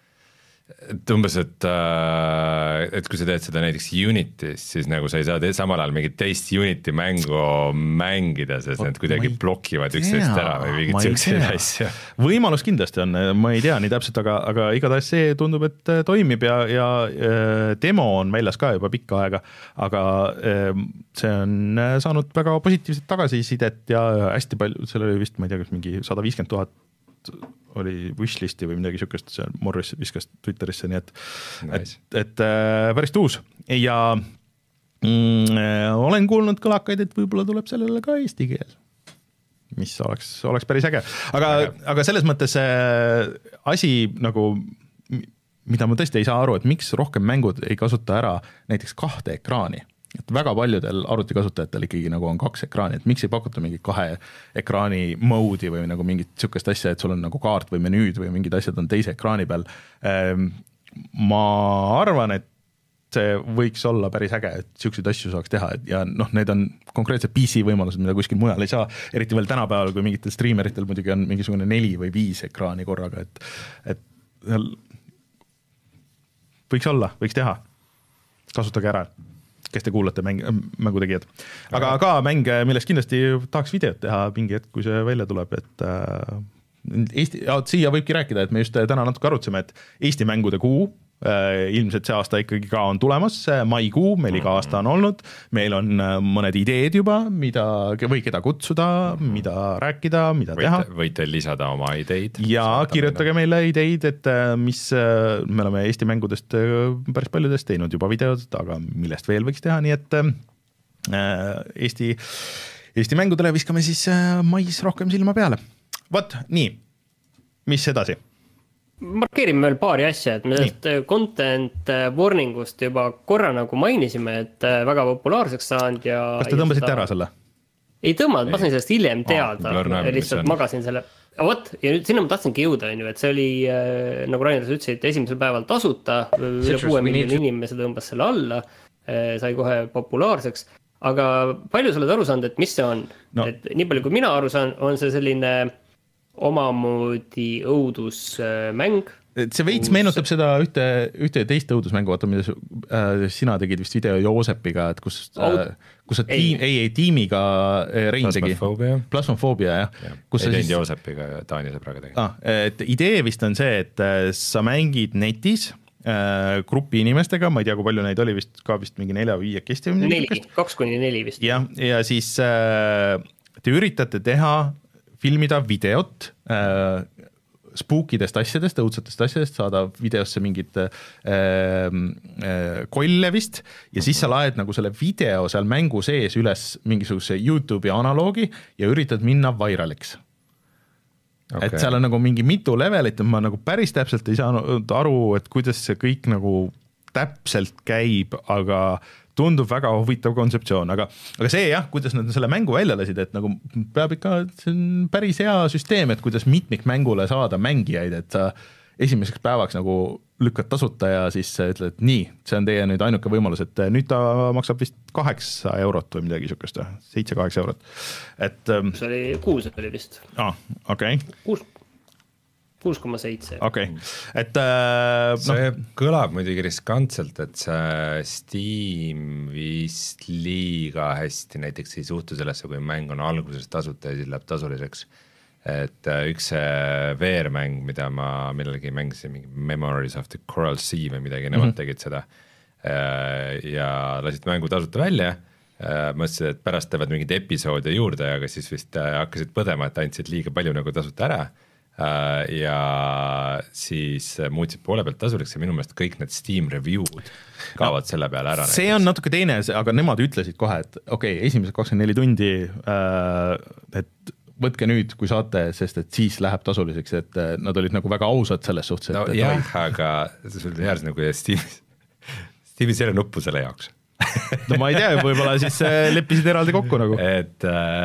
et umbes, et, et kui sa teed seda näiteks Unitis, siis nagu sa ei saa samal ajal mingit teist Unity mängu mängida, sest need kuidagi blokivad üksteist ära või mingid siukseid asju. Võimalus kindlasti on, ma ei tea nii täpselt, aga, aga igatahes see tundub, et toimib ja, ja demo on väljas ka juba pikka aega, aga see on saanud väga positiivset tagasisidet ja hästi palju, seal oli vist, ma ei tea, kas mingi sada viiskümmend tuhat oli wishlisti või midagi siukest, see Morris viskas Twitterisse, nii et nice. et, et äh, päris tuus ja mm, olen kuulnud kõlakaid, et võib-olla tuleb sellele ka eesti keel, mis oleks, oleks päris äge, aga, aga selles mõttes äh, asi nagu, mida ma tõesti ei saa aru, et miks rohkem mängud ei kasuta ära näiteks kahte ekraani. Et väga paljudel arvutikasutajatel ikkagi nagu on kaks ekraani, et miks ei pakuta mingit kahe ekraani mode'i või nagu mingit sükest asja, et sul on nagu kaart või menüüd või mingid asjad on teise ekraani peal. Ma arvan, et see võiks olla päris äge, et sükseid asju saaks teha ja noh, need on konkreetsed P C võimalused, mida kuskil mujal ei saa, eriti veel tänapäeval, kui mingitel streameritel muidugi on mingisugune neli või viis ekraani korraga, et, et võiks olla, võiks teha. kasutage ära, kes te kuulate mäng, mängutegijad. Aga ka mäng, millest kindlasti tahaks videot teha mingi hetk, kui see välja tuleb, et äh, Eesti, ja, siia võibki rääkida, et me just täna natuke arutseme, et Eesti mängude kuu, äh, ilmselt see aasta ikkagi ka on tulemas, maikuu, meil iga aasta on olnud, meil on mõned ideed juba, mida, või keda kutsuda, mida rääkida, mida võite, teha. Võite lisada oma ideid. Ja kirjutage meile ideid, et mis, me oleme Eesti mängudest päris paljudest teinud juba videod, aga millest veel võiks teha, nii et äh, Eesti, Eesti mängudele viskame siis mais rohkem silma peale. Vot, nii, mis edasi? Markeerime veel paari asja, et me sellest content warningust juba korra nagu mainisime, et väga populaarseks saanud ja... Kas te tõmbasite seda... ära selle? Ei tõmmanud, ma sain sellest hiljem teada, oh, lihtsalt magasin selle. Vot, ja nüüd sinna ma tahtsingi jõuda, et see oli, nagu Rainer ütles, et esimesel päeval tasuta, üle kuue miljoni inimese tõmbas selle alla, sai kohe populaarseks, aga palju sa oled aru saanud, et mis see on? No. Et nii palju, kui mina aru saan, on see selline omamoodi õudusmäng. See veits meenutab seda ühte, ühte teist õudusmängu, vaata, mida äh, sina tegid vist video Joosepiga, et kus, äh, kus sa tiim, ei, ei, tiimiga Rein tegi. Plasmofoobia. Plasmofoobia, jah. Ja. Kus ei teinud Joosepiga ja Taani sõbraga tegi. Ah, et idee vist on see, et sa mängid netis äh, grupi inimestega, ma ei tea, kui palju neid oli vist ka vist mingi nelja-viie kesti. Neli, kaks kuni neli vist. Ja, ja siis äh, te üritate teha filmida videot äh, spookidest asjadest, õudsetest asjadest, saada videosse mingit äh, äh, kolle vist ja siis sa laed nagu selle video seal mängu sees üles mingisuguse YouTube'i analoogi ja üritad minna vairaliks. Okay. Et seal on nagu mingi mitu levelit, ma nagu päris täpselt ei saanud aru, et kuidas see kõik nagu täpselt käib, aga tundub väga huvitav kontseptsioon, aga, aga see jah, kuidas nad selle mängu välja lasid, et nagu peab ikka, see on päris hea süsteem, et kuidas mitmikmängule saada mängijaid, et sa esimeseks päevaks nagu lükkad tasuta ja siis ütled, et nii, see on teie nüüd ainuke võimalus, et nüüd ta maksab vist kaheksa eurot või midagi niisugust, seitse-kaheksa eurot. Et, see oli kuus oli vist. Ah, okei. Okay. Kuus. kuus koma seitse. Okei, et äh, see no. kõlab muidugi riskantselt, et see Steam vist liiga hästi näiteks ei suhtu sellesse, kui mäng on alguses tasuta ja siis läheb tasuliseks. Et üks V R-mäng, mida ma millegi mängisin, mingi Memories of the Coral Sea või midagi, nemad mm -hmm. tegid seda ja lasid mängu tasuta välja. Mõtlesid, et pärast teevad mingid episoode juurde, aga siis vist hakkasid põdema, et andsid liiga palju nagu tasuta ära. Ja siis muutsid poole pealt tasuliks ja minu meelest kõik need Steam review'd kaovad no, selle peale ära. See on natuke teine, aga nemad ütlesid kohe, et okei, okay, esimesed kakskümmend neli tundi, et võtke nüüd, kui saate, sest et siis läheb tasuliseks, et nad olid nagu väga ausad selles suhtes. No et, jah, et, aga sul on heas nagu Steamis, Steamis ei ole nuppu selle jaoks. No ma ei tea, võib-olla siis leppisid eraldi kokku nagu. Et,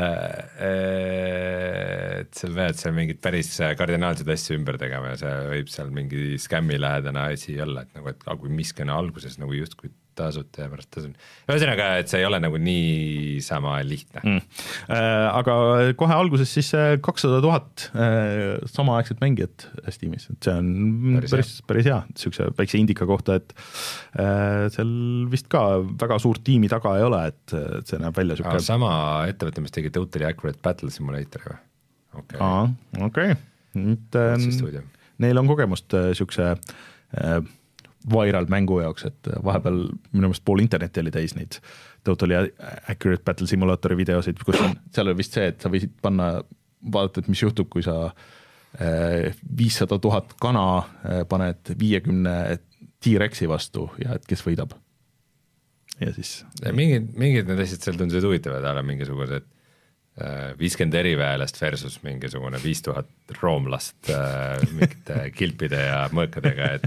et sa pead seal mingid päris kardinaalsed asju ümber tegema ja see võib seal mingi skämmi lähedana asi olla, et nagu, et kui miski on alguses nagu justkui tasuta ja pärast tasuta. Ühesõnaga, et see ei ole nagu nii sama lihtne. Mm. Äh, aga kohe alguses siis kakssada tuhat äh, samaaegset mängijat Steamis, et see on päris, päris, päris hea, niisuguse väikse indika kohta, et äh, seal vist ka väga suurt tiimi taga ei ole, et, et see näeb välja niisugune... Sama ettevõte, mis tegi Totally Accurate Battle Simulatori või? Okay. Aa, okei. Okay. Neil on kogemust niisuguse äh, viral mängu jaoks, et vahepeal minu meelest pool interneti oli täis neid Totally Accurate Battle Simulatori videosid, kus on, seal oli vist see, et sa võisid panna, vaadata, et mis juhtub, kui sa viissada tuhat kana paned viiekümne T-Rexi vastu ja et kes võidab. Ja siis... Ja mingid, mingid need asjad seal tundusid huvitavad, ala mingisugused viiskümmend eriväelast versus mingisugune viis tuhat roomlast mingite kilpide ja mõõkadega, et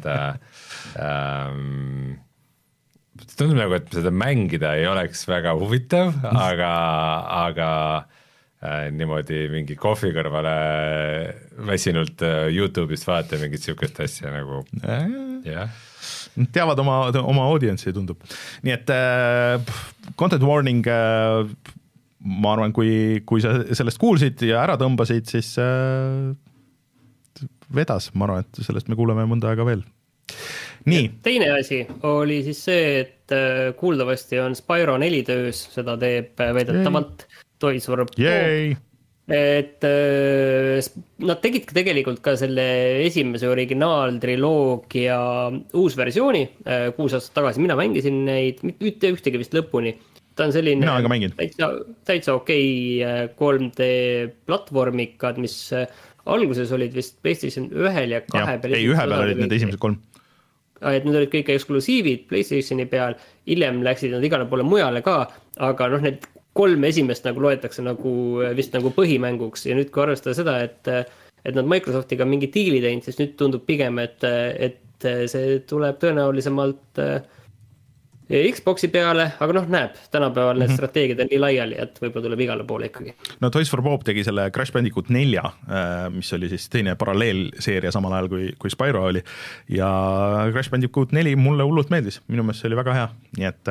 ähm, tundub nagu, et seda mängida ei oleks väga huvitav, aga, aga äh, niimoodi mingi kohvi kõrvale väsinult YouTube'ist vaata mingit sihukest asja nagu jah. Teavad oma, oma audientsi, tundub. Nii et äh, content warning äh, ma arvan, kui, kui sa sellest kuulsid ja ära tõmbasid, siis äh, vedas, ma arvan, et sellest me kuuleme mõnda aega veel. nii. Teine asi oli siis see, et kuuldavasti on Spyro neli töös, seda teeb väidetavalt Toys for Bob. Et nad tegid tegelikult ka selle esimese originaaltriloogia uus versiooni kuus aastat tagasi. Mina mängisin neid, mitte ühtegi vist lõpuni. Ta on selline täitsa, täitsa okei kolm D platvormikad, mis alguses olid vist PlayStation ühel ja kahe ja, peal. Ei, ühe peal olid need esimesed kolm. Et need olid kõik eksklusiivid PlayStationi peal. Hiljem läksid nad igale poole mujale ka, aga noh, need kolm esimest nagu loetakse nagu vist nagu põhimänguks ja nüüd kui arvestada seda, et, et nad Microsoftiga mingi diili teinud, siis nüüd tundub pigem, et, et see tuleb tõenäolisemalt Xboxi peale, aga noh, näeb, tänapäeval need mm-hmm. strateegiad on nii laiali, et võib-olla tuleb igale poole ikkagi. No Toys for Bob tegi selle Crash Bandicoot nelja, mis oli siis teine paralleelseeria samal ajal kui, kui Spyro oli ja Crash Bandicoot neli mulle hullult meeldis, minu meelest see oli väga hea, nii et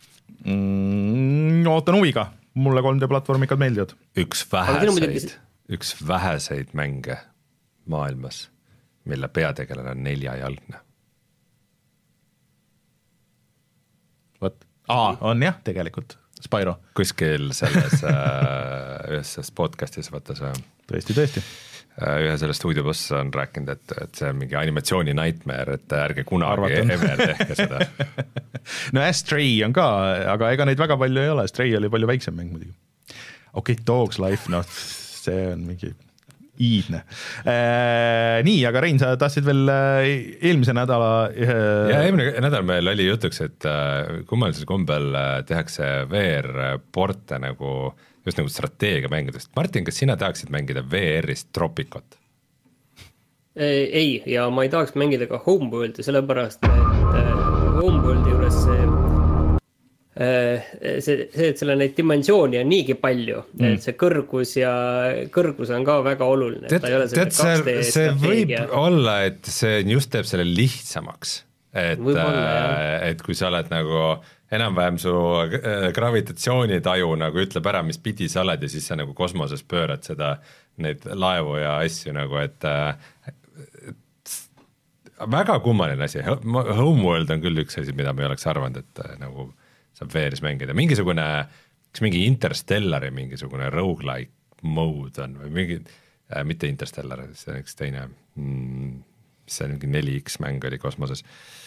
Mm, ootan huviga, mulle kolm D platvormikad meeldivad. Üks väheseid, üks väheseid mänge maailmas, mille peategelane on neljajalgne. What? Aa, on jah, tegelikult, Spyro. Kuskil selles ühes podcastis vaata see. Tõesti, tõesti. Ühe selle stuudioboss on rääkinud, et, et see on mingi animatsiooni nightmare, et ärge kunagi ever tehke seda. No Stray on ka, aga ega neid väga palju ei ole, Stray oli palju väiksem mäng muidugi. Okei, okay, Dogs Life, no see on mingi iidne. Äh, nii, aga Rein, sa tahtsid veel eelmise nädala ühe... Ja eelmine nädal meil oli jutuks, et kummalisel kombel tehakse V R-porte nagu just nagu strateegia mängudest. Martin, kas sina tahaksid mängida V R-ist Tropicot? Ei, ja ma ei tahaks mängida ka Homeworldi, sellepärast, et Homeworldi juures see, see, see, et selle neid dimensiooni on niigi palju, mm. et see kõrgus ja kõrgus on ka väga oluline. Tead, tead see, see võib olla, et see just teeb selle lihtsamaks. Et, olla, et kui sa oled nagu enam-vähem su gravitatsioonitaju nagu ütleb ära, mis pidi sa oled ja siis sa nagu kosmoses pöörad seda, neid laevu ja asju nagu, et, et väga kummaline asi. Homeworld on küll üks asi, mida ma ei oleks arvanud, et nagu saab V R-is mängida. Mingisugune, kas mingi Interstellari mingisugune roguelike mode on või mingi, äh, mitte Interstellar, see on üks teine, mm, see on mingi neli X mäng oli kosmoses.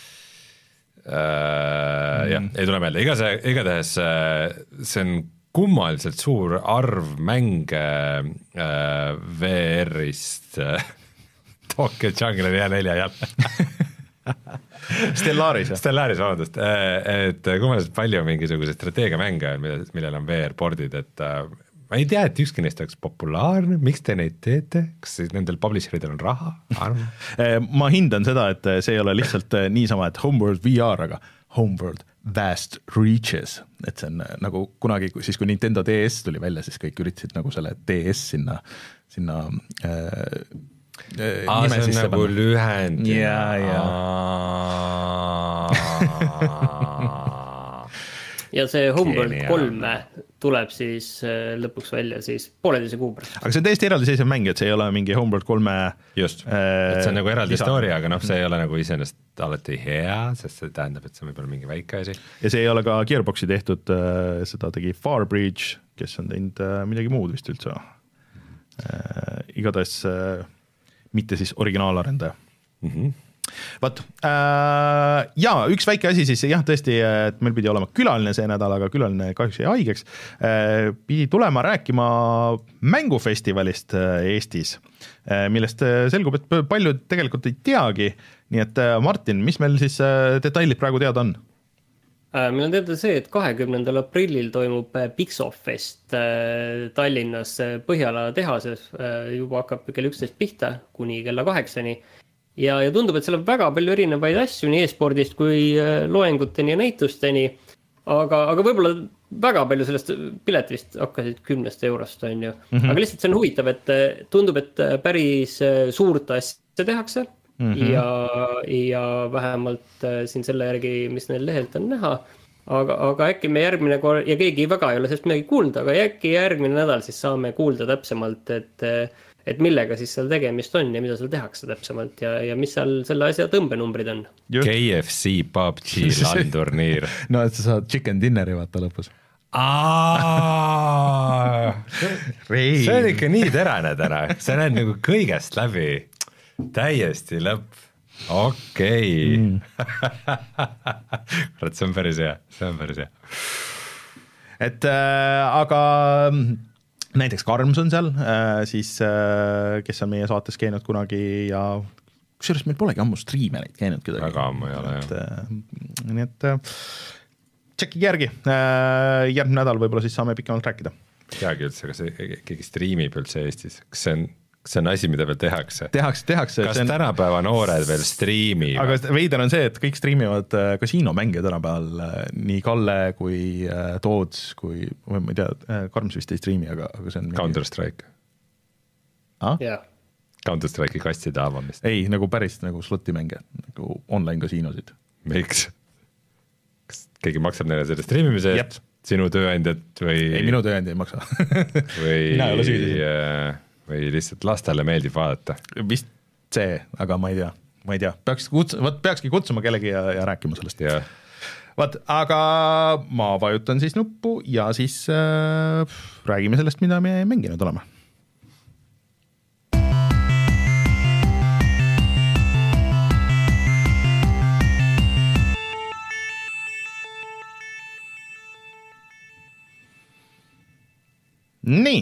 Uh, mm. jah, ei tule meelde, igase, igatähes see on kummaliselt suur arv mänge uh, V R-ist uh, Tokyo Jungle ja nelja jälle Stellaris Stellaris, vabandust, et kummaliselt palju mingisuguseid strateegiamänge, millel on V R-pordid, et uh, ma ei tea, et ükski neist oleks populaarne, miks te neid teete, kas nendel publisheridel on raha? Ma hindan seda, et see ei ole lihtsalt niisama, et Homeworld V R, aga Homeworld Vast Reaches, et see on nagu kunagi, siis kui Nintendo D S tuli välja, siis kõik üritasid nagu selle D S sinna, sinna äh, Aa, see on nagu panna. Lühend. Ja, ja. Ja see Homeworld kolm tuleb siis lõpuks välja siis pooleteise kuu pärast. Aga see on täiesti eraldiseisev mäng, et see ei ole mingi Homeworld kolme just, et see on nagu eraldi story, aga noh, see ei ole nagu iseenesest alati hea, sest see tähendab, et see võib olla mingi väike asi. Ja see ei ole ka Gearboxi tehtud, seda tegi Farbridge, kes on teinud midagi muud vist üldse. Igatahes mitte siis originaalarendaja. Mhm. Vaat, äh, ja üks väike asi siis, jah tõesti, et meil pidi olema külaline see nädal, aga külaline kahjuks jäi haigeks, äh, pidi tulema rääkima mängufestivalist Eestis, äh, millest selgub, et paljud tegelikult ei teagi, nii et äh, Martin, mis meil siis äh, detailid praegu teada on? Äh, meil on teada see, et kahekümnendal aprillil toimub Pixofest äh, Tallinnas Põhjala tehases, äh, juba hakkab kell üksteist pihta kuni kella kaheksani. Ja, ja tundub, et seal on väga palju erinevaid asju nii e-spordist kui loenguteni ja näitusteni, aga, aga võib-olla väga palju sellest pilet vist hakkasid kümnest eurost on ju. Mm-hmm. Aga lihtsalt see on huvitav, et tundub, et päris suurt asja tehakse mm-hmm. ja, ja vähemalt siin selle järgi, mis neil lehelt on näha, aga, aga äkki me järgmine kord, ja keegi väga ei ole sellest midagi kuulnud, aga äkki järgmine nädal siis saame kuulda täpsemalt, et et millega siis seal tegemist on ja mida seal tehakse täpsemalt ja, ja mis seal selle asja tõmbenumbrid on. K F C P U B G LAN-turniir. No, et sa saad chicken dinneri vaata lõpus. See on ikka nii terane täna, see näed nagu kõigest läbi, täiesti lõpp, okei okay. mm. see on päris hea, see on päris hea. Et äh, aga näiteks Karms on seal, äh, siis äh, kes on meie saates käinud kunagi ja kusjuures meil polegi ammu striime neid käinud kedagi. Väga ammu ei ole, jah. Nii et äh, tšekkige järgi, äh, järgmine nädal võib-olla siis saame pikemalt rääkida. Teagi üldse, kas keegi striimib üldse Eestis, kas see on, kas see on asi, mida veel tehakse? Tehakse, tehakse. Kas on... tänapäeva noored veel striimivad? Aga veider on see, et kõik striimivad kasiinomänge tänapäeval, nii Kalle kui Toods, kui, ma ei tea, Karms vist ei striimi, aga, aga see on mingi... Counter-Strike ah? yeah. Counter-Strike'i kastide avamist. Ei, nagu päris nagu slotimänge, nagu online kasiinosid. Miks? Kas keegi maksab neile selle streamimise eest? Sinu tööandjad või... Ei, minu tööandja ei maksa. või... Mina ei ole süüdi. Või lihtsalt lastele meeldib vaadata? Vist see, aga ma ei tea. Ma ei tea. Peaks kuts... Võt, peakski kutsuma kellegi ja, ja rääkima sellest. Ja. Vaat, aga ma vajutan siis nuppu ja siis äh, räägime sellest, mida me mänginud oleme. Nii,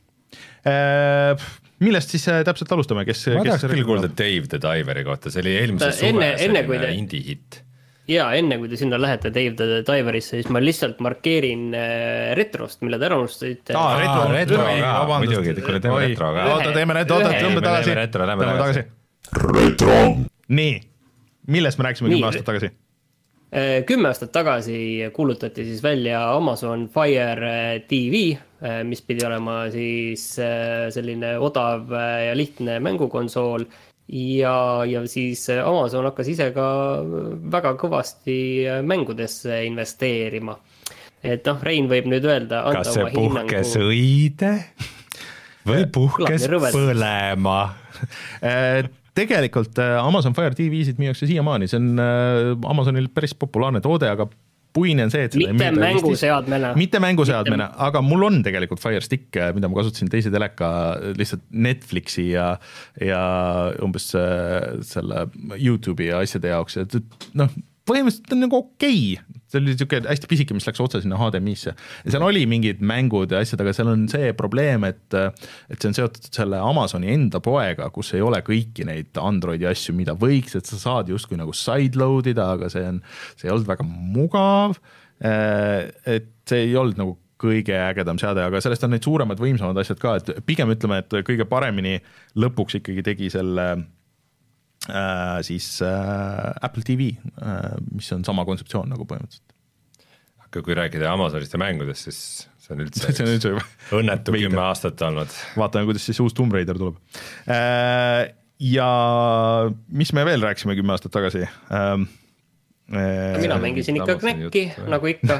millest siis täpselt alustame? Kes, ma kes tahaks küll kuulda Dave the Diveri kohta, see oli eelmise suve selline indie-hit. Jaa, enne kui te sinna lähete Dave the Diverisse, siis ma lihtsalt markeerin retrost, mille te ära unustasite. Aa, retro, retro ka, muidugi, kuule teeme retro ka. Oota, teeme retro, oota, tõmbe tagasi. Retro, lähme tagasi. Retro. Nii, millest me rääkisime kümme aastat tagasi? Kümme aastat tagasi kuulutati siis välja Amazon Fire T V, mis pidi olema siis selline odav ja lihtne mängukonsool ja, ja siis Amazon hakkas ise ka väga kõvasti mängudesse investeerima. Et noh, Rein võib nüüd öelda, anda kas see oma hinnangu... puhkes õide või puhkes põlema? Tegelikult Amazon Fire T V-sid müüakse siiamaani, see on Amazonil päris populaarne toode, aga puine on see, et mitte mänguseadmena. Mitte mänguseadmena, mitte... aga mul on tegelikult Fire Stick, mida ma kasutasin teise teleka lihtsalt Netflixi ja, ja umbes selle YouTube'i ja asjade jaoks, et noh, põhimõtteliselt on nagu okei. See oli niisugune hästi pisike, mis läks otse sinna H D M I-sse. Ja seal oli mingid mängud ja asjad, aga seal on see probleem, et, et see on seotud selle Amazoni enda poega, kus ei ole kõiki neid Androidi asju, mida võiks, et sa saad justkui nagu sideloadida, aga see, on, see ei olnud väga mugav, et see ei olnud nagu kõige ägedam seade, aga sellest on neid suuremad võimsamad asjad ka, et pigem ütleme, et kõige paremini lõpuks ikkagi tegi selle Äh, siis äh, Apple T V, äh, mis on sama kontseptsioon nagu põhimõtteliselt. Aga kui rääkida Amazonist ja mängudest, siis see on üldse, see on üldse õnnetu kümme aastat olnud. Vaatame, kuidas siis uus Tomb Raider tuleb. Äh, ja mis me veel rääkisime kümme aastat tagasi? Äh, Mina mängisin ikka Knäkki, nagu ikka.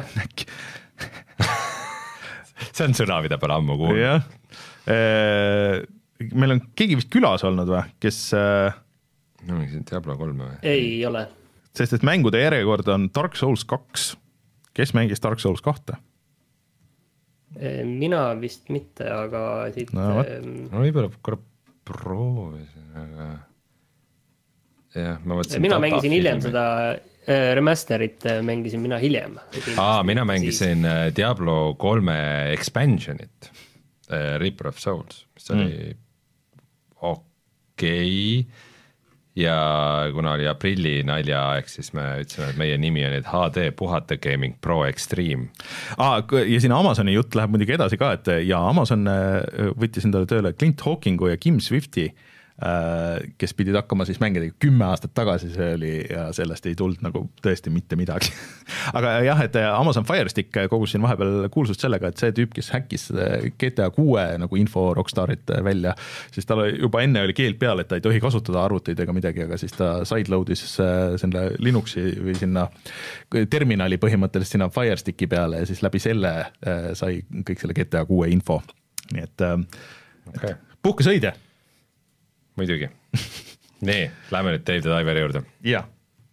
See on sõna, mida pole ammu kuulnud. Jah. Äh, meil on keegi vist külas olnud või, kes... Äh, no mängisin Diablo kolme või? Ei ole. Sest et mängude järjekord on Dark Souls kaks. Kes mängis Dark Souls kahte? Mina vist mitte, aga siit... No, no võib-olla korra proovisin, aga... jah, ma mõtlesin... Mina mängisin hiljem seda remasterit, mängisin mina hiljem. Aa, mina mängisin siis... Diablo kolme expansionit, Reaper of Souls, mis oli mm. okei... Okay. Ja kuna oli aprilli nalja, siis me ütlesime, et meie nimi on nüüd H D Puhata Gaming Pro Extreme. Ah, ja siin Amazoni jutt läheb muidugi edasi ka, et ja Amazon võttis endale tööle Clint Hawkingu ja Kim Swifti kes pidid hakkama siis mängida kümme aastat tagasi, see oli ja sellest ei tulnud nagu tõesti mitte midagi. Aga jah, et Amazon Fire Stick kogus siin vahepeal kuulsust sellega, et see tüüp, kes häkkis G T A kuue nagu info Rockstarit välja, siis tal juba enne oli keeld peal, et ta ei tohi kasutada arvuteid ega midagi, aga siis ta sideload'is selle Linuxi või sinna terminali põhimõtteliselt sinna Fire Sticki peale ja siis läbi selle sai kõik selle G T A kuue info. Nii et, okay. et puhkesõide. Muidugi. Nii, lähme nüüd Dave the Diveri juurde. Jah.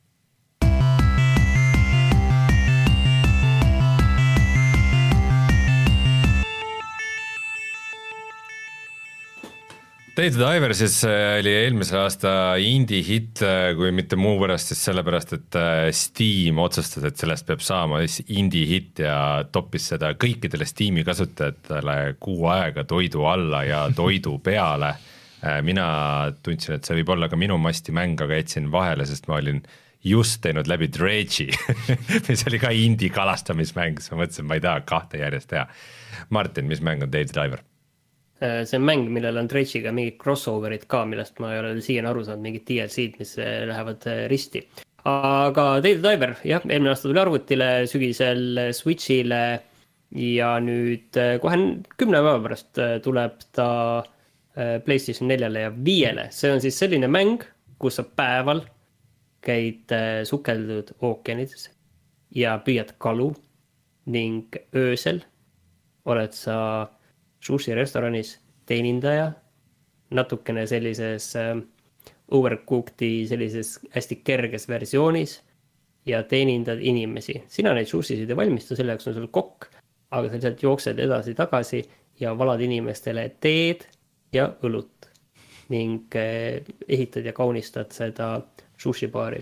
Dave the Diver siis oli eelmise aasta indie hit, kui mitte muu pärast, siis sellepärast, et Steam otsustas, et sellest peab saama indie hit ja toppis seda kõikidele Steam'i kasutajatele kuu aega toidu alla ja toidu peale. Mina tundsin, et see võib olla ka minu masti mäng, aga jätsin vahele, sest ma olin just teinud läbi Dredge'i, mis oli ka indie kalastamismäng, siis ma mõtlesin, ma ei taha kahte järjest teha. Martin, mis mäng on Dave the Diver? See on mäng, millel on Dredge'iga mingid crossoverid ka, millest ma ei ole siiani aru saanud, mingid D L C-d, mis lähevad risti. Aga Dave the Diver, jah, eelmine aasta tuli arvutile, sügisel Switch'ile ja nüüd kohe kümne päeva pärast tuleb ta PlayStation neljale ja viiele. See on siis selline mäng, kus sa päeval käid sukeldud ookeanides ja püüad kalu ning öösel oled sa sushi restoranis teenindaja, natukene sellises overcooked'i sellises hästi kerges versioonis ja teenindad inimesi. Sina neid sushisid ei valmista, selle jaoks on sul kokk, aga sa lihtsalt jooksed edasi tagasi ja valad inimestele teed ja õlut ning ehitad ja kaunistad seda sushi-baari.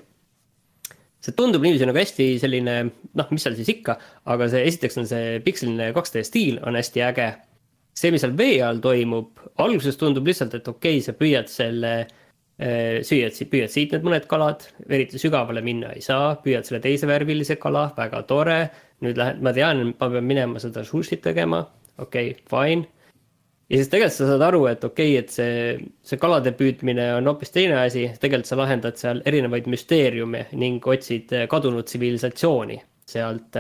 See tundub niiviisi nagu hästi selline, noh, mis seal siis ikka, aga see esiteks on see pikseline kaks D stiil on hästi äge. See, mis seal vee all toimub, alguses tundub lihtsalt, et okei, sa püüad selle, süüad, püüad siit need mõned kalad, eriti sügavale minna ei saa, püüad selle teise värvilise kala, väga tore, nüüd lähen, ma tean, ma pean minema seda sushi tegema, okei, fine. Ja siis tegelikult sa saad aru, et okei, et see, see kalade püüdmine on hoopis teine asi, tegelikult sa lahendad seal erinevaid müsteeriume ning otsid kadunud tsivilisatsiooni sealt,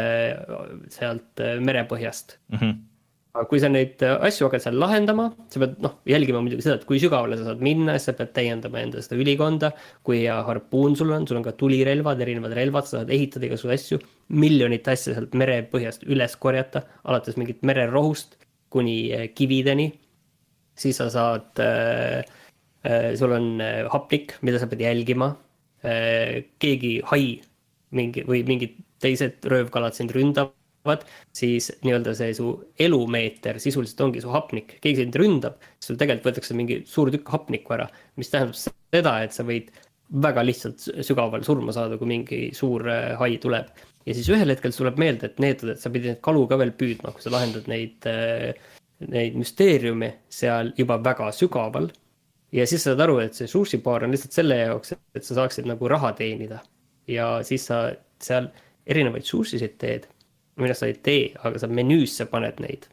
sealt merepõhjast. Mm-hmm. Aga kui sa neid asju hakkad seal lahendama, sa pead noh, jälgima muidugi seda, et kui sügavale sa saad minna, sa pead täiendama enda seda ülikonda, kui hea harpuun sul on, sul on ka tulirelvad, erinevad relvad, sa saad ehitada igasugu asju, miljonit asja sealt merepõhjast üles korjata, alates mingit mererohust kuni kivideni, siis sa saad, äh, äh, sul on äh, hapnik, mida sa pead jälgima, äh, keegi hai mingi, või mingid teised röövkalad sind ründavad, siis nii-öelda see su elumeeter sisuliselt ongi su hapnik, keegi sind ründab, sul tegelikult võetakse mingi suur tükk hapniku ära, mis tähendab seda, et sa võid väga lihtsalt sügaval surma saada, kui mingi suur äh, hai tuleb. Ja siis ühel hetkel tuleb meelde, et neetud, et sa pidid need kalu ka veel püüdma, kui sa lahendad neid, neid müsteeriumi seal juba väga sügaval. Ja siis saad aru, et see sushi-baar on lihtsalt selle jaoks, et sa saaksid nagu raha teenida. Ja siis sa seal erinevaid sushisid teed, millest sa ei tee, aga sa menüüsse paned neid.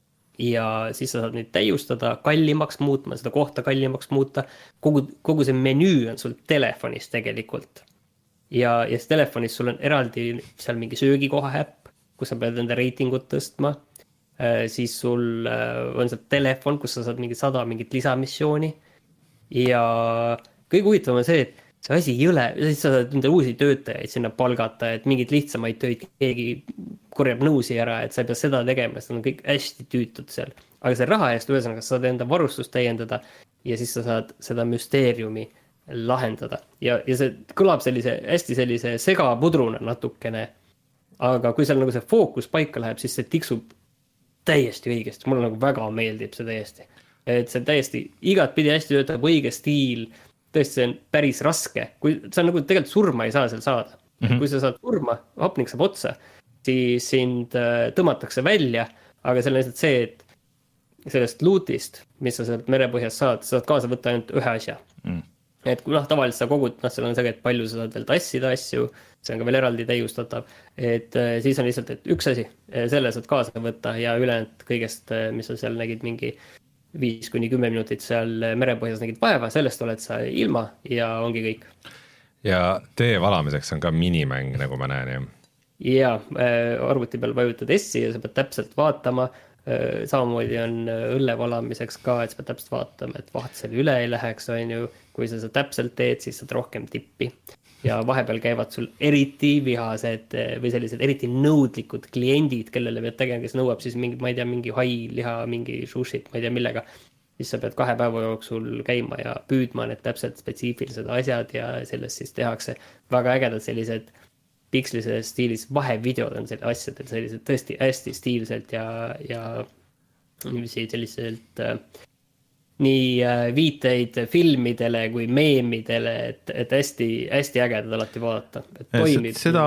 Ja siis sa saad neid täiustada, kallimaks muutma, seda kohta kallimaks muuta. Kogu, kogu see menüü on sul telefonis tegelikult. Ja, ja telefonis sul on eraldi seal mingi söögikoha äpp, kus sa pead enda reitingut tõstma. Siis sul on seal telefon, kus sa saad mingi sada mingit lisamissiooni. Ja kõige huvitavam on see, et see asi jõle, siis sa saad enda uusi töötajaid sinna palgata, et mingid lihtsamaid tööd keegi korjab nõusi ära, et sa ei pea seda tegema, sest on kõik hästi tüütud seal. Aga see raha eest ühesõnaga sa saad enda varustust täiendada ja siis sa saad seda müsteeriumi lahendada. Ja, ja see kõlab sellise, hästi sellise segapudruna natukene, aga kui seal nagu see fookus paika läheb, siis see tiksub täiesti õigesti. Mulle nagu väga meeldib see täiesti. Et see täiesti igat pidi hästi töötab õige stiil, tõesti see on päris raske. Kui sa nagu tegelikult surma ei saa seal saada. Mm-hmm. Kui sa saad surma, hapnik saab otsa, siis sind tõmmatakse välja, aga seal on lihtsalt see, et sellest lootist, mis sa sealt merepõhjast saad, sa saad kaasa võtta ainult ühe asja. Mm. Et kui noh, tavaliselt sa kogud, noh, seal on see, et palju sa saad veel tassida asju, see on ka veel eraldi täiustatav, et siis on lihtsalt, et üks asi, selle saad kaasa võtta ja ülejäänud kõigest, mis sa seal nägid mingi viis kuni kümme minutit seal merepõhjas nägid vaeva, sellest oled sa ilma ja ongi kõik. ja tee valamiseks on ka minimäng, nagu ma näen, jah? Jaa, arvuti peal vajutad S-i ja sa pead täpselt vaatama, samamoodi on õlle valamiseks ka, et sa pead täpselt vaatama, et vaht selle üle ei läheks, on ju, kui sa seda täpselt teed, siis saad rohkem tippi. Ja vahepeal käivad sul eriti vihased või sellised eriti nõudlikud kliendid, kellele pead tegema, kes nõuab siis mingi, ma ei tea, mingi hailiha, mingi sushit, ma ei tea millega, siis sa pead kahe päeva jooksul käima ja püüdma need täpselt spetsiifilised asjad ja sellest siis tehakse väga ägedad sellised pikslises stiilis vahevideod on selle asjadel sellised tõesti hästi stiilselt ja, ja selliselt äh, nii viiteid filmidele kui meemidele, et, et hästi, hästi ägedad alati vaadata. Et toimib seda,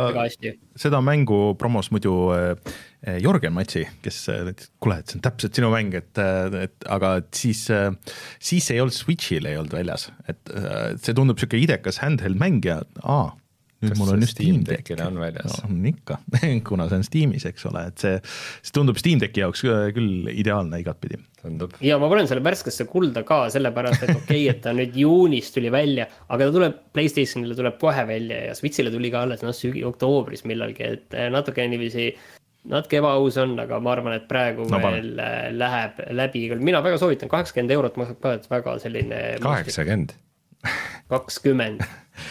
seda mängu promos muidu Jörgen Matsi, kes, kuule, et see on täpselt sinu mäng, et, et aga siis, siis ei olnud Switchil ei olnud väljas. Et see tundub siuke idekas handheld mäng ja aa, nüüd kas mul on just Steam Deck. on väljas? No, on ikka, kuna see on Steamis, eks ole, et see, see tundub Steam Decki jaoks küll ideaalne igatpidi. Tundub. Ja ma panen selle värskesse kulda ka, sellepärast, et okei, okay, et ta nüüd juunis tuli välja, aga ta tuleb PlayStationile tuleb kohe välja ja Switchile tuli ka alles no, sügi, oktoobris millalgi, et natuke niiviisi natuke ebaaus on, aga ma arvan, et praegu no, veel pane. Läheb läbi. Mina väga soovitan, kaheksakümmend eurot maksab ka, et väga selline... kaheksakümmend? kakskümmend.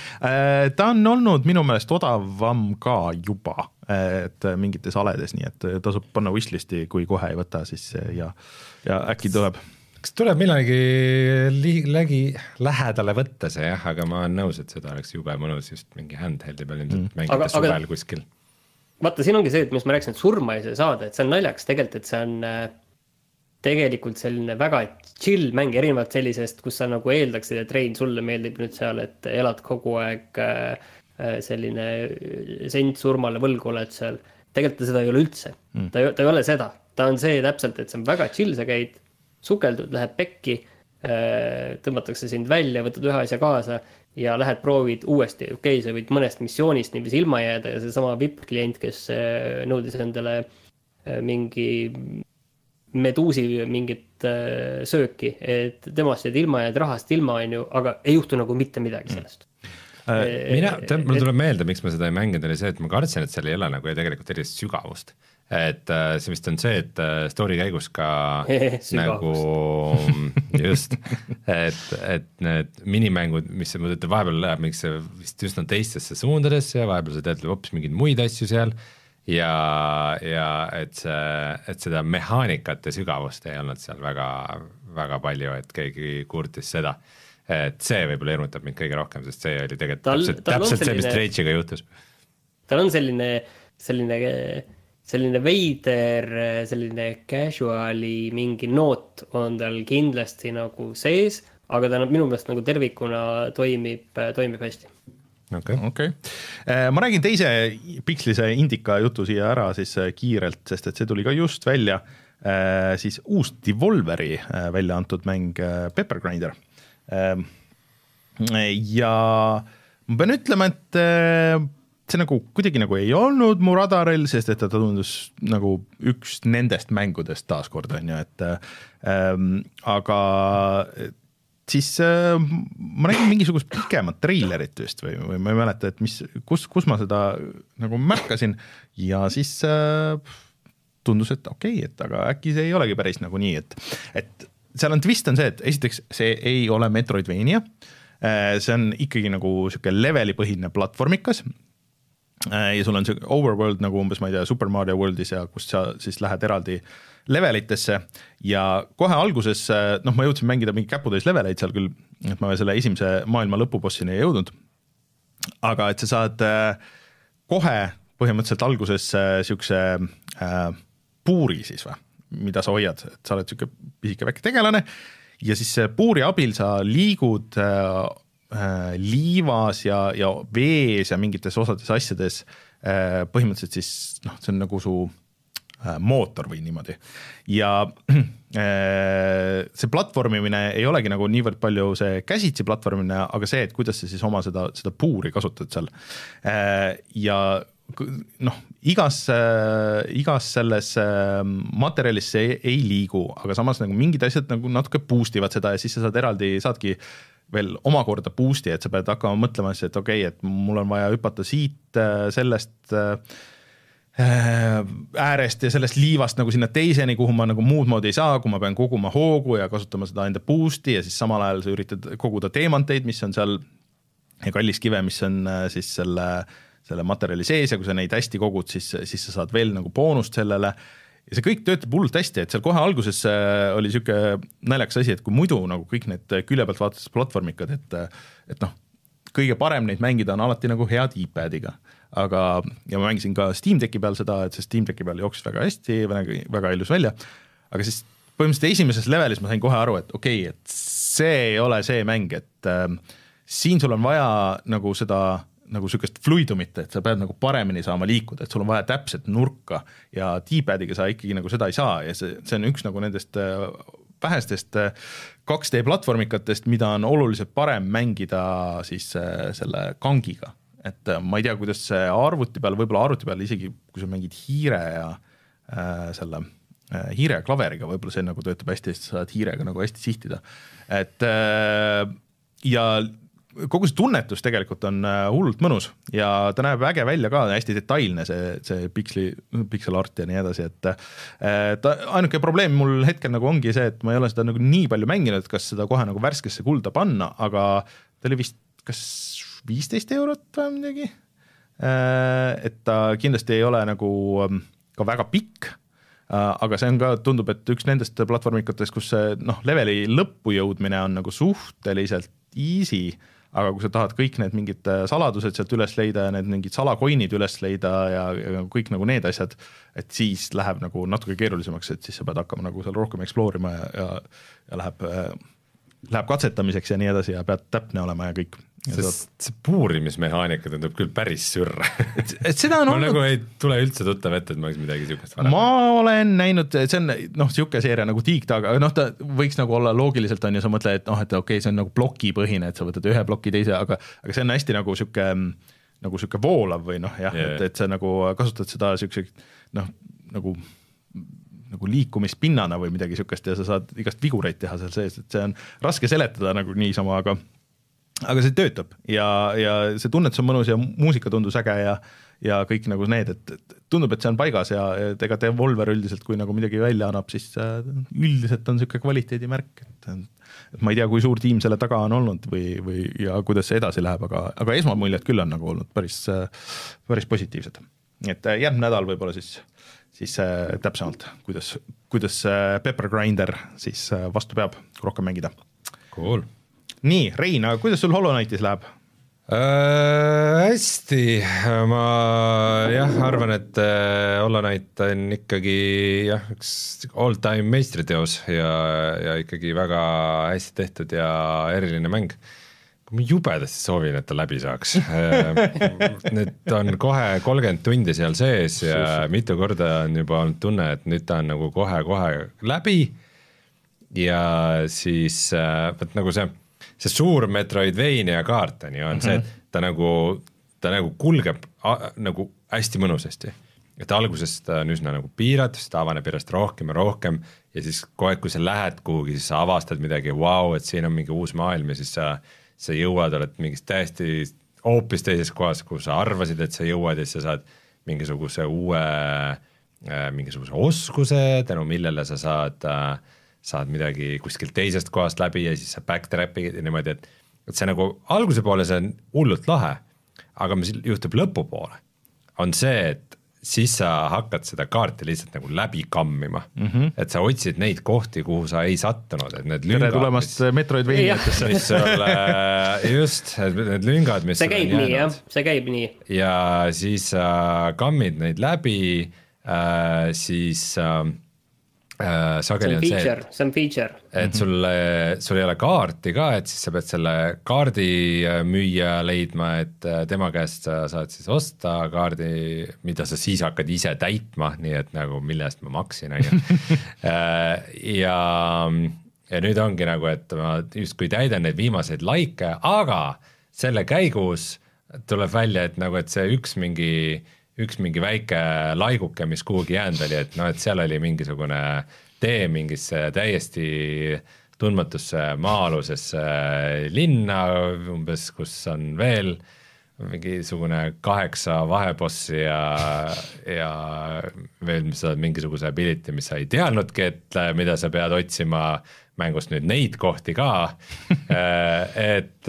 Ta on olnud minu meelest odavam ka juba, et mingites aledes, nii et tasub panna wishlisti, kui kohe ei võta, siis ja, ja äkki tuleb. Kas tuleb millalgi li- lägi lähedale võtta see, jah, aga ma olen nõus, et seda oleks jube mõnus just mingi handheldi peal ilmselt mm. mängida aga, suvel aga... kuskil. Vaata, siin ongi see, et mis ma rääksin, et surma ei saa saada, et see on naljaks tegelikult, et see on tegelikult selline väga chill mäng, erinevalt sellisest, kus sa nagu eeldaksid, et Rein, sulle meeldib nüüd seal, et elad kogu aeg selline sent surmale võlgu oled seal. Tegelikult ta seda ei ole üldse. Mm. Ta, ta ei ole seda. Ta on see täpselt, et see on väga chill, sa käid, sukeldud, lähed pekki, tõmmatakse sind välja, võtad ühe asja kaasa ja lähed proovid uuesti. Okei, okay, sa võid mõnest missioonist niivis ilma jääda ja see sama V I P-klient, kes nõudis endale mingi meduusi mingit äh, sööki, et temast jääd ilma, jääd rahast ilma, on ju, aga ei juhtu nagu mitte midagi sellest. Mm. Äh, mina, mul tuleb meelde, miks ma seda ei mänginud, oli see, et ma kartsin, et seal ei ole nagu tegelikult erist sügavust. Et äh, see vist on see, et äh, story käigus ka nagu just, et, et need minimängud, mis see mõtlete, vahepeal läheb miks see vist just on teistesse suundadesse ja vahepeal sa teed hoopis mingeid muid asju seal ja, ja et, see, et seda mehaanikat ja sügavust ei olnud seal väga, väga palju, et keegi kurtis seda, et see võib-olla hirmutab mind kõige rohkem, sest see oli tegelikult tal, täpselt, tal täpselt selline, see, mis Trage'iga juhtus. Tal on selline, selline, selline veider, selline casuali mingi noot on tal kindlasti nagu sees, aga ta minu meelest nagu tervikuna toimib, toimib hästi. Okay. Okay. Ma räägin teise pikslise indika jutu siia ära siis kiirelt, sest et see tuli ka just välja, siis uus Devolveri välja antud mäng Pepper Grinder. Ja ma pean ütlema, et see nagu kuidagi nagu ei olnud mu radaril, sest et ta tundus nagu üks nendest mängudest taaskord on ju, et ähm, aga siis äh, ma nägin mingisugust pikemat treilerit vist või, või ma ei mäleta, et mis, kus, kus ma seda nagu märkasin ja siis äh, tundus, et okei, okay, et aga äkki see ei olegi päris nagu nii, et, et seal on twist on see, et esiteks see ei ole Metroidvania, äh, see on ikkagi nagu siuke levelipõhine platvormikas äh, ja sul on see overworld nagu umbes, ma ei tea, Super Mario Worldis ja kus sa siis lähed eraldi levelitesse ja kohe alguses, noh, ma jõudsin mängida mingi käputäis leveleid seal küll, et ma selle esimese maailma lõpubossini ei jõudnud, aga et sa saad kohe põhimõtteliselt alguses siukse äh, puuri siis või, mida sa hoiad, et sa oled siuke pisike väike tegelane ja siis puuri abil sa liigud äh, liivas ja, ja vees ja mingites osades asjades äh, põhimõtteliselt siis, noh, see on nagu su mootor või niimoodi ja see platvormimine ei olegi nagu niivõrd palju see käsitsi platvormimine, aga see, et kuidas sa siis oma seda, seda puuri kasutad seal ja noh, igas, igas selles materjalis see ei, ei liigu, aga samas nagu mingid asjad nagu natuke boost ivad seda ja siis sa saad eraldi, saadki veel omakorda boost'i, et sa pead hakkama mõtlema, et okei, okay, et mul on vaja hüpata siit sellest äärest ja sellest liivast nagu sinna teiseni, kuhu ma nagu muud moodi ei saa, kui ma pean koguma hoogu ja kasutama seda enda boost'i ja siis samal ajal sa üritad koguda teemanteid, mis on seal ja kalliskive, mis on siis selle, selle materjali sees ja kui sa neid hästi kogud, siis, siis sa saad veel nagu boonust sellele ja see kõik töötab hullult hästi, et seal kohe alguses oli siuke naljakas asi, et kui muidu nagu kõik need külje pealt vaadates platvormikad, et, et noh, kõige parem neid mängida on alati nagu head iPadiga, aga ja ma mängisin ka Steam Decki peal seda, et see Steam Decki peal jooksis väga hästi, väga, väga ilus välja, aga siis põhimõtteliselt esimeses levelis ma sain kohe aru, et okei, okay, et see ei ole see mäng, et äh, siin sul on vaja nagu seda nagu sükest fluidumit, et sa pead nagu paremini saama liikuda, et sul on vaja täpset nurka ja D-padiga sa ikkagi nagu seda ei saa ja see, see on üks nagu nendest vähestest kaks D platvormikatest, mida on oluliselt parem mängida siis selle kangiga. Et ma ei tea, kuidas see arvuti peal, võib-olla arvuti peal isegi, kui sa mängid hiire ja äh, selle äh, hiire ja klaveriga, võib-olla see nagu töötab hästi, sa saad hiirega nagu hästi sihtida. Et äh, ja kogu see tunnetus tegelikult on hullult mõnus ja ta näeb äge välja ka, hästi detailne see, see piksli, pixel art ja nii edasi, et ta, ainuke probleem mul hetkel nagu ongi see, et ma ei ole seda nagu nii palju mänginud, kas seda kohe nagu värskesse kulda panna, aga ta oli vist kas viisteist eurot või midagi, et ta kindlasti ei ole nagu ka väga pikk, aga see on ka, tundub, et üks nendest platvormikatest, kus see noh, leveli lõppu jõudmine on nagu suhteliselt easy, aga kui sa tahad kõik need mingid saladused sealt üles leida ja need mingid salakoinid üles leida ja, ja kõik nagu need asjad, et siis läheb nagu natuke keerulisemaks, et siis sa pead hakkama nagu seal rohkem explore-ima ja, ja, ja läheb, läheb katsetamiseks ja nii edasi ja pead täpne olema ja kõik. Sest see puurimismehaanika tundub küll päris sürre. Et, et seda on ma olnud... nagu ei tule üldse tuttav ette, et ma oleks midagi sihukest varem. Ma olen näinud, see on noh, sihuke seeria nagu Dig-Dug, aga noh, ta võiks nagu olla loogiliselt on ja sa mõtle, et noh, et okei, okay, see on nagu plokipõhine, et sa võtad ühe ploki teise, aga, aga see on hästi nagu sihuke, nagu sihuke voolav või noh, jah, yeah. et, et sa nagu kasutad seda siukse noh, nagu nagu liikumispinnana või midagi sihukest ja sa saad igast vigureid teha seal sees, et see on raske seletada nagu niisama, aga aga see töötab ja, ja see tunnetus on mõnus ja muusika tundus äge ja, ja kõik nagu need, et, et tundub, et see on paigas ja, et ega Devolver üldiselt, kui nagu midagi välja annab, siis üldiselt on sihuke kvaliteedimärk, et, et ma ei tea, kui suur tiim selle taga on olnud või, või ja kuidas see edasi läheb, aga, aga esmamuljed küll on nagu olnud päris, päris positiivsed. Et järgmine nädal võib-olla siis, siis täpsemalt, kuidas, kuidas Pepper Grinder siis vastu peab, kui rohkem mängida. Cool. Nii, Rein, aga kuidas sul Hollow Knightis läheb? Äh, hästi, ma jah, arvan, et Hollow Knight on ikkagi jah, üks all time meistriteos ja, ja ikkagi väga hästi tehtud ja eriline mäng. Ma jubedasti soovin, et ta läbi saaks. Nüüd on kohe kolmkümmend tundi seal sees ja mitu korda on juba olnud tunne, et nüüd ta on nagu kohe-kohe läbi ja siis võt nagu see see suur Metroidvania kaart on ju, on mm -hmm. see, et ta nagu, ta nagu kulgeb a, nagu hästi mõnusasti. Et alguses ta on üsna nagu piiratud, siis ta avaneb järjest rohkem ja rohkem ja siis kohe, kui sa lähed kuhugi, siis sa avastad midagi, wow, et siin on mingi uus maailm ja siis sa, sa jõuad, oled mingis täiesti hoopis teises kohas, kuhu sa arvasid, et sa jõuad ja siis sa saad mingisuguse uue, mingisuguse oskuse, tänu millele sa saad äh, saad midagi kuskilt teisest kohast läbi ja siis sa backtrap'id ja niimoodi, et, et see nagu alguse poole see on hullult lahe, aga mis juhtub lõpupoole, on see, et siis sa hakkad seda kaarti lihtsalt nagu läbi kammima, mm -hmm. et sa otsid neid kohti, kuhu sa ei sattunud, et need lüngad, tere tulemast Metroidvaniatesse. mis sulle, just, need lüngad, mis see käib nii, jah, see käib nii. Ja siis sa kammid neid läbi, äh, siis äh, Uh, sageli see on feature, see on feature. Et sul, sul ei ole kaarti ka, et siis sa pead selle kaardi müüja leidma, et tema käest sa saad siis osta kaardi, mida sa siis hakkad ise täitma, nii et nagu millest ma maksin, on ju. ja, ja nüüd ongi nagu, et ma justkui täidan neid viimaseid laike, aga selle käigus tuleb välja, et nagu, et see üks mingi üks mingi väike laiguke, mis kuhugi jäänud oli, et noh, et seal oli mingisugune tee mingisse täiesti tundmatusse maa-alusesse linna umbes, kus on veel mingisugune kaheksa vahebossi ja, ja veel mis saad mingisuguse ability, mis sa ei teadnudki, et mida sa pead otsima mängust nüüd neid kohti ka, et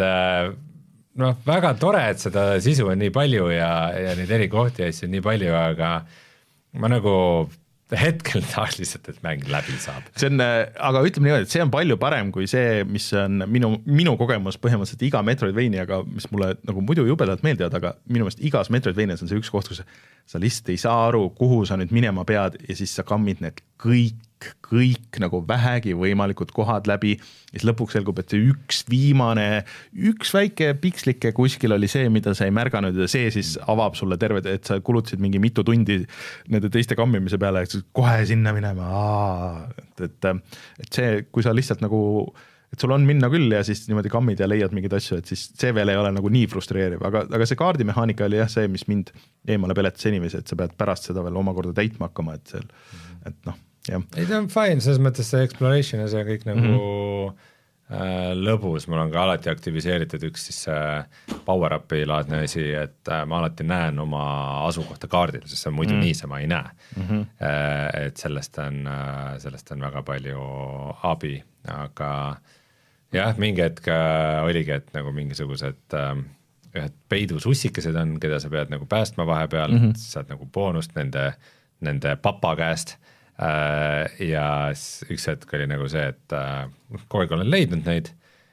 noh, väga tore, et seda sisu on nii palju ja, ja neid eri kohti ja asju on nii palju, aga ma nagu hetkel tahaks lihtsalt, et mäng läbi saab. See on, aga ütleme niimoodi, et see on palju parem kui see, mis on minu, minu kogemus põhimõtteliselt iga Metroidvania, mis mulle nagu muidu jubedalt meeldivad, aga minu meelest igas Metroidvanias on see üks koht, kus sa lihtsalt ei saa aru, kuhu sa nüüd minema pead ja siis sa kammid need kõik, kõik nagu vähegi võimalikud kohad läbi ja siis lõpuks selgub, et see üks viimane, üks väike pikslike kuskil oli see, mida sa ei märganud ja see siis avab sulle terve, et sa kulutasid mingi mitu tundi nende teiste kammimise peale, et kohe sinna minema, et, et, et see, kui sa lihtsalt nagu, et sul on minna küll ja siis niimoodi kammid ja leiad mingeid asju, et siis see veel ei ole nagu nii frustreeriv, aga, aga see kaardimehaanika oli jah see, mis mind eemale peletas inimesi, et sa pead pärast seda veel omakorda täitma hakkama, et seal, et noh, jah. ei, ta on fine, selles mõttes see exploration ja see kõik nagu mm -hmm. äh, lõbus, mul on ka alati aktiviseeritud üks siis äh, power-up'i laadne asi, et äh, ma alati näen oma asukohta kaardil, sest see on muidu mm -hmm. niisama ei näe mm. -hmm. Äh, et sellest on äh,, sellest on väga palju abi, aga jah, mingi hetk äh, oligi, et nagu mingisugused äh, ühed peidusussikesed on, keda sa pead nagu päästma vahepeal mm, -hmm. saad nagu boonust nende, nende papa käest äh, ja üks hetk oli nagu see, et äh, kogu aeg olen leidnud neid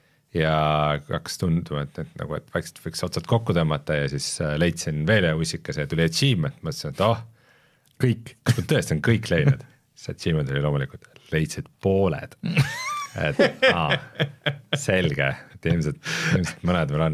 ja hakkas tunduma, et, et nagu, et vaikselt võiks otsad kokku tõmmata ja siis äh, leidsin veel ühe ussikese ja tuli achievement, mõtlesin, et oh, kõik, kas ma tõesti on kõik leidnud, siis achievement oli loomulikult, leidsid pooled et aa, selge, et ilmselt, ilmselt mõned veel on.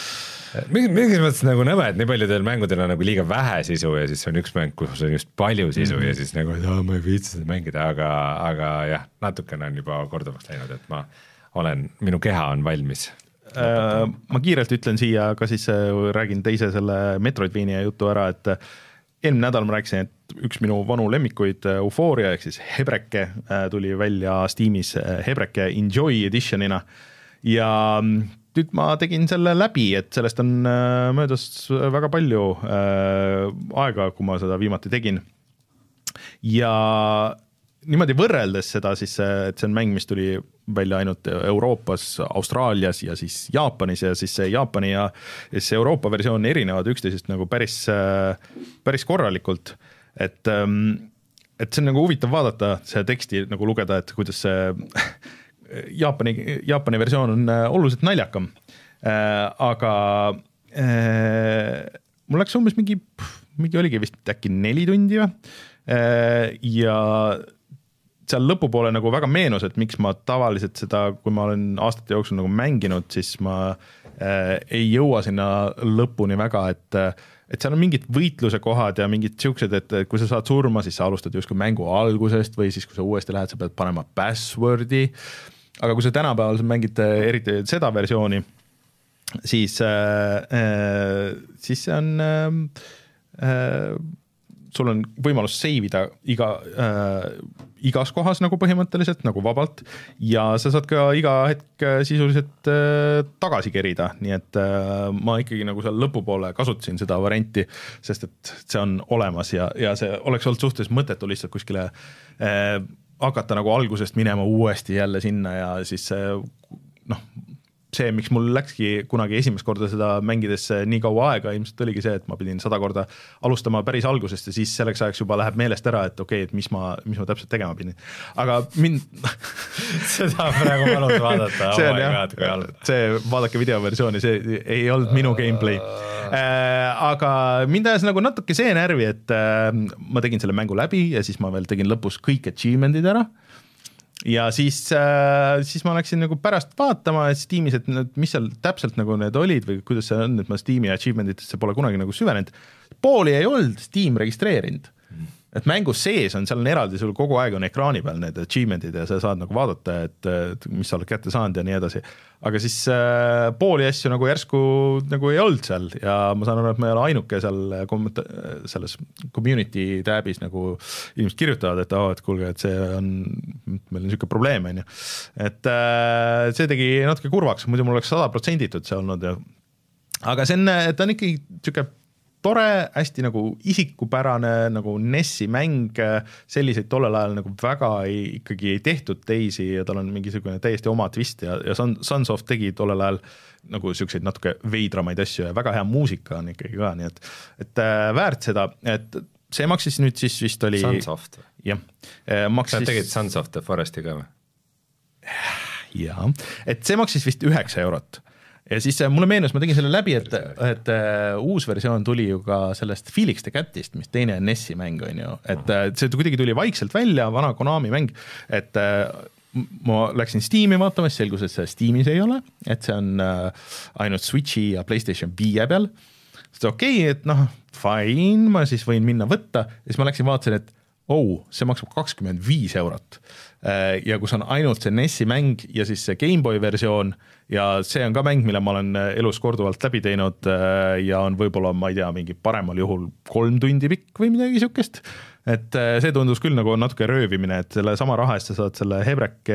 Mingis mõttes nagu nõme, et nii paljudel mängudel on nagu liiga vähe sisu ja siis on üks mäng, kus on just palju sisu mm -hmm. ja siis nagu, et aa, ma ei viitsi seda mängida, aga, aga jah, natukene on juba korduvaks läinud, et ma olen, minu keha on valmis. Äh, ma kiirelt ütlen siia, ka siis räägin teise selle Metroidvania jutu ära, et eelmine nädal ma rääkisin, et üks minu vanu lemmikuid Euphoria, ehk siis Hebreke tuli välja Steamis Hebreke Enjoy Editionina ja nüüd ma tegin selle läbi, et sellest on möödas väga palju aega, kui ma seda viimati tegin ja niimoodi võrreldes seda siis, et see on mäng, mis tuli välja ainult Euroopas, Austraalias ja siis Jaapanis ja siis see Jaapani ja siis Euroopa versioon erinevad üksteisest nagu päris, päris korralikult, et, et see on nagu huvitav vaadata, see teksti nagu lugeda, et kuidas see Jaapani, Jaapani versioon on oluliselt naljakam, aga mul läks umbes mingi, mingi oligi vist äkki neli tundi ja seal lõpupoole nagu väga meenus, et miks ma tavaliselt seda, kui ma olen aastate jooksul nagu mänginud, siis ma ei jõua sinna lõpuni väga, et et seal on mingid võitluse kohad ja mingid siuksed, et kui sa saad surma, siis sa alustad justkui mängu algusest või siis kui sa uuesti lähed, sa pead panema passwordi, aga kui sa tänapäeval mängid eriti seda versiooni, siis, äh, siis see on äh, sul on võimalus save ida iga, äh, igas kohas nagu põhimõtteliselt nagu vabalt ja sa saad ka iga hetk sisuliselt äh, tagasi kerida, nii et äh, ma ikkagi nagu seal lõpupoole kasutasin seda varianti, sest et see on olemas ja, ja see oleks olnud suhteliselt mõttetu lihtsalt kuskile äh, hakata nagu algusest minema uuesti jälle sinna ja siis noh, see, miks mul läkski kunagi esimest korda seda mängides nii kaua aega, ilmselt oligi see, et ma pidin sada korda alustama päris algusest ja siis selleks ajaks juba läheb meelest ära, et okei, okay, et mis ma, mis ma täpselt tegema pidin. Aga mind... seda praegu valus vaadata. see on jah, see vaadake videoversiooni, see ei olnud minu gameplay. Äh, aga mind ajas nagu natuke see närvi, et äh, ma tegin selle mängu läbi ja siis ma veel tegin lõpus kõik achievement'id ära. Ja siis, äh, siis ma läksin nagu pärast vaatama Steamis, et mis seal täpselt nagu need olid või kuidas see on, et ma Steam'i achievement'itesse pole kunagi nagu süvenenud. Pooli ei olnud Steam registreerinud. et mängus sees on, seal on eraldi, sul kogu aeg on ekraani peal need achievement'id ja sa saad nagu vaadata, et, et mis sa oled kätte saanud ja nii edasi. Aga siis äh, pooli asju nagu järsku nagu ei olnud seal ja ma saan aru, et ma ei ole ainuke seal kommenta- selles community tab'is nagu inimesed kirjutavad, et, oh, et kuulge, et see on, meil on niisugune probleem, on ju. Et äh, see tegi natuke kurvaks, muidu mul oleks sada protsenditud see olnud. Ja... Aga see on, ta on ikkagi niisugune tore, hästi nagu isikupärane nagu Nessi mäng, selliseid tollel ajal nagu väga ei, ikkagi ei tehtud teisi ja tal on mingisugune täiesti oma twist ja, ja Sunsoft tegi tollel ajal nagu selliseid natuke veidramaid asju ja väga hea muusika on ikkagi ka, nii et, et äh, väärt seda, et see maksis nüüd siis vist oli... Sunsoft? Jah. Maksis... Sa tegid Sunsoft The Foresti ka või? Jaa, et see maksis vist üheksa eurot. Ja siis mulle meenus, ma tegin selle läbi, et, et uh, uus versioon tuli ju ka sellest Felix the Catist, mis teine on Nessi mäng, on ju. Et uh, see kuidagi tuli vaikselt välja, vana Konami mäng, et uh, ma läksin Steam'i vaatama, siis selgus, et see Steamis ei ole, et see on uh, ainult Switchi ja PlayStation viie peal. Siis okei, okay, et noh, fine, ma siis võin minna võtta, ja siis ma läksin vaatasin, et oh, see maksab kakskümmend viis eurot. Ja kus on ainult see Nessi mäng ja siis see Gameboy versioon ja see on ka mäng, mille ma olen elus korduvalt läbi teinud ja on võib-olla, ma ei tea, mingi paremal juhul kolm tundi pikk või midagi niisugust. Et see tundus küll nagu natuke röövimine, et selle sama raha eest sa saad selle Hebrek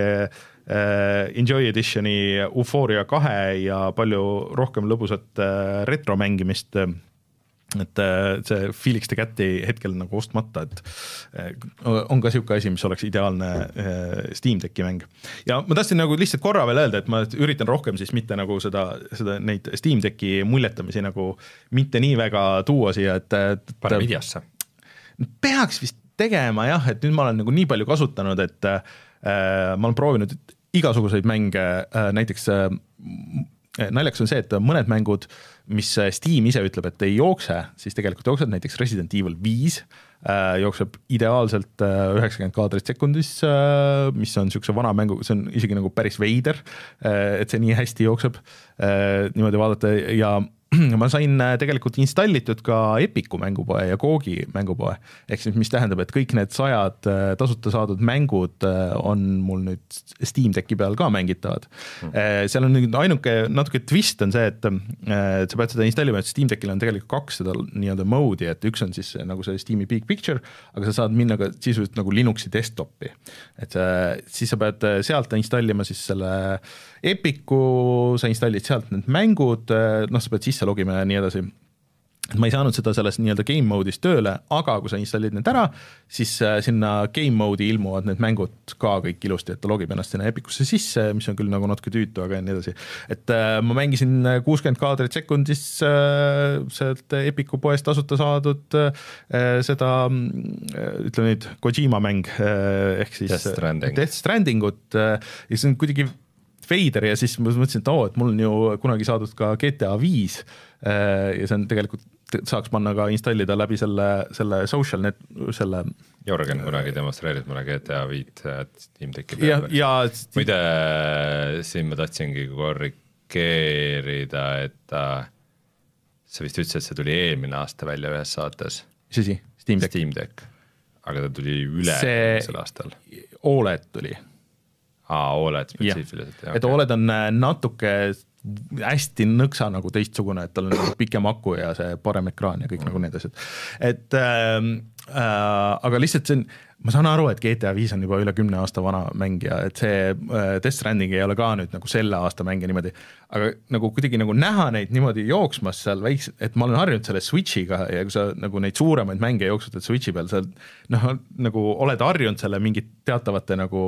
Enjoy Editioni Euphoria kahe ja palju rohkem lõbusat retro mängimist, et see Felix the Cati hetkel nagu ostmata, et on ka siuke asi, mis oleks ideaalne Steam Decki mäng. Ja ma tahtsin nagu lihtsalt korra veel öelda, et ma üritan rohkem siis mitte nagu seda, seda neid Steam Decki muljetamisi nagu mitte nii väga tuua siia, et, et pane videosse. Peaks vist tegema jah, et nüüd ma olen nagu nii palju kasutanud, et äh, ma olen proovinud igasuguseid mänge, äh, näiteks äh, naljaks on see, et mõned mängud, mis Steam ise ütleb, et ei jookse, siis tegelikult jookseb näiteks Resident Evil viis, äh, jookseb ideaalselt äh, üheksakümmend kaadrit sekundis, äh, mis on niisuguse vana mängu, see on isegi nagu päris veider, äh, et see nii hästi jookseb äh, niimoodi vaadata ja ma sain tegelikult installitud ka Epiku mängupoe ja Googi mängupoe, ehk siis mis tähendab, et kõik need sajad tasuta saadud mängud on mul nüüd Steam Decki peal ka mängitavad. Mm. Seal on nüüd ainuke natuke twist on see, et, et sa pead seda installima, et Steam Deckil on tegelikult kaks seda nii-öelda mode'i, et üks on siis nagu see Steam'i Big Picture, aga sa saad minna ka sisuliselt nagu Linuxi desktopi. Et siis sa pead sealt installima siis selle Epiku, sa installid sealt need mängud, noh, sa pead sisse logima ja nii edasi. Ma ei saanud seda selles nii-öelda game mode'is tööle, aga kui sa installid need ära, siis sinna game mode'i ilmuvad need mängud ka kõik ilusti, et ta logib ennast sinna Epikusse sisse, mis on küll nagu natuke tüütu, aga nii edasi. Et äh, ma mängisin kuuskümmend kaadrit sekundis äh, sealt Epiku poest tasuta saadud äh, seda, äh, ütleme nüüd, Kojima mäng äh, ehk siis Death Stranding. Death Strandingut äh, ja see on kuidagi veider ja siis ma mõtlesin, et oo, et mul on ju kunagi saadud ka G T A viis ja see on tegelikult, saaks panna ka installida läbi selle, selle social net, selle Jorgen kunagi demonstreerid mulle G T A viit Steam Decki peal. Ja, ja muide, siin ma tahtsingi korrigeerida, et ta, sa vist ütlesid, et see tuli eelmine aasta välja ühes saates. See si, Steam Deck. Steam Deck, aga ta tuli üle sel aastal. O L E D tuli. Aa, O L E D spetsiifiliselt. Ja, et O L E D on natuke hästi nõksa nagu teistsugune, et tal on pikem aku ja see parem ekraan ja kõik mm. nagu need asjad. Et äh, äh, aga lihtsalt see on, ma saan aru, et G T A viis on juba üle kümne aasta vana mäng ja et see äh, Death Stranding ei ole ka nüüd nagu selle aasta mäng ja niimoodi, aga nagu kuidagi nagu näha neid niimoodi jooksmas seal väikse, et ma olen harjunud selle Switchiga ja kui sa nagu neid suuremaid mänge jooksutad Switchi peal, sa noh, nagu oled harjunud selle mingit teatavate nagu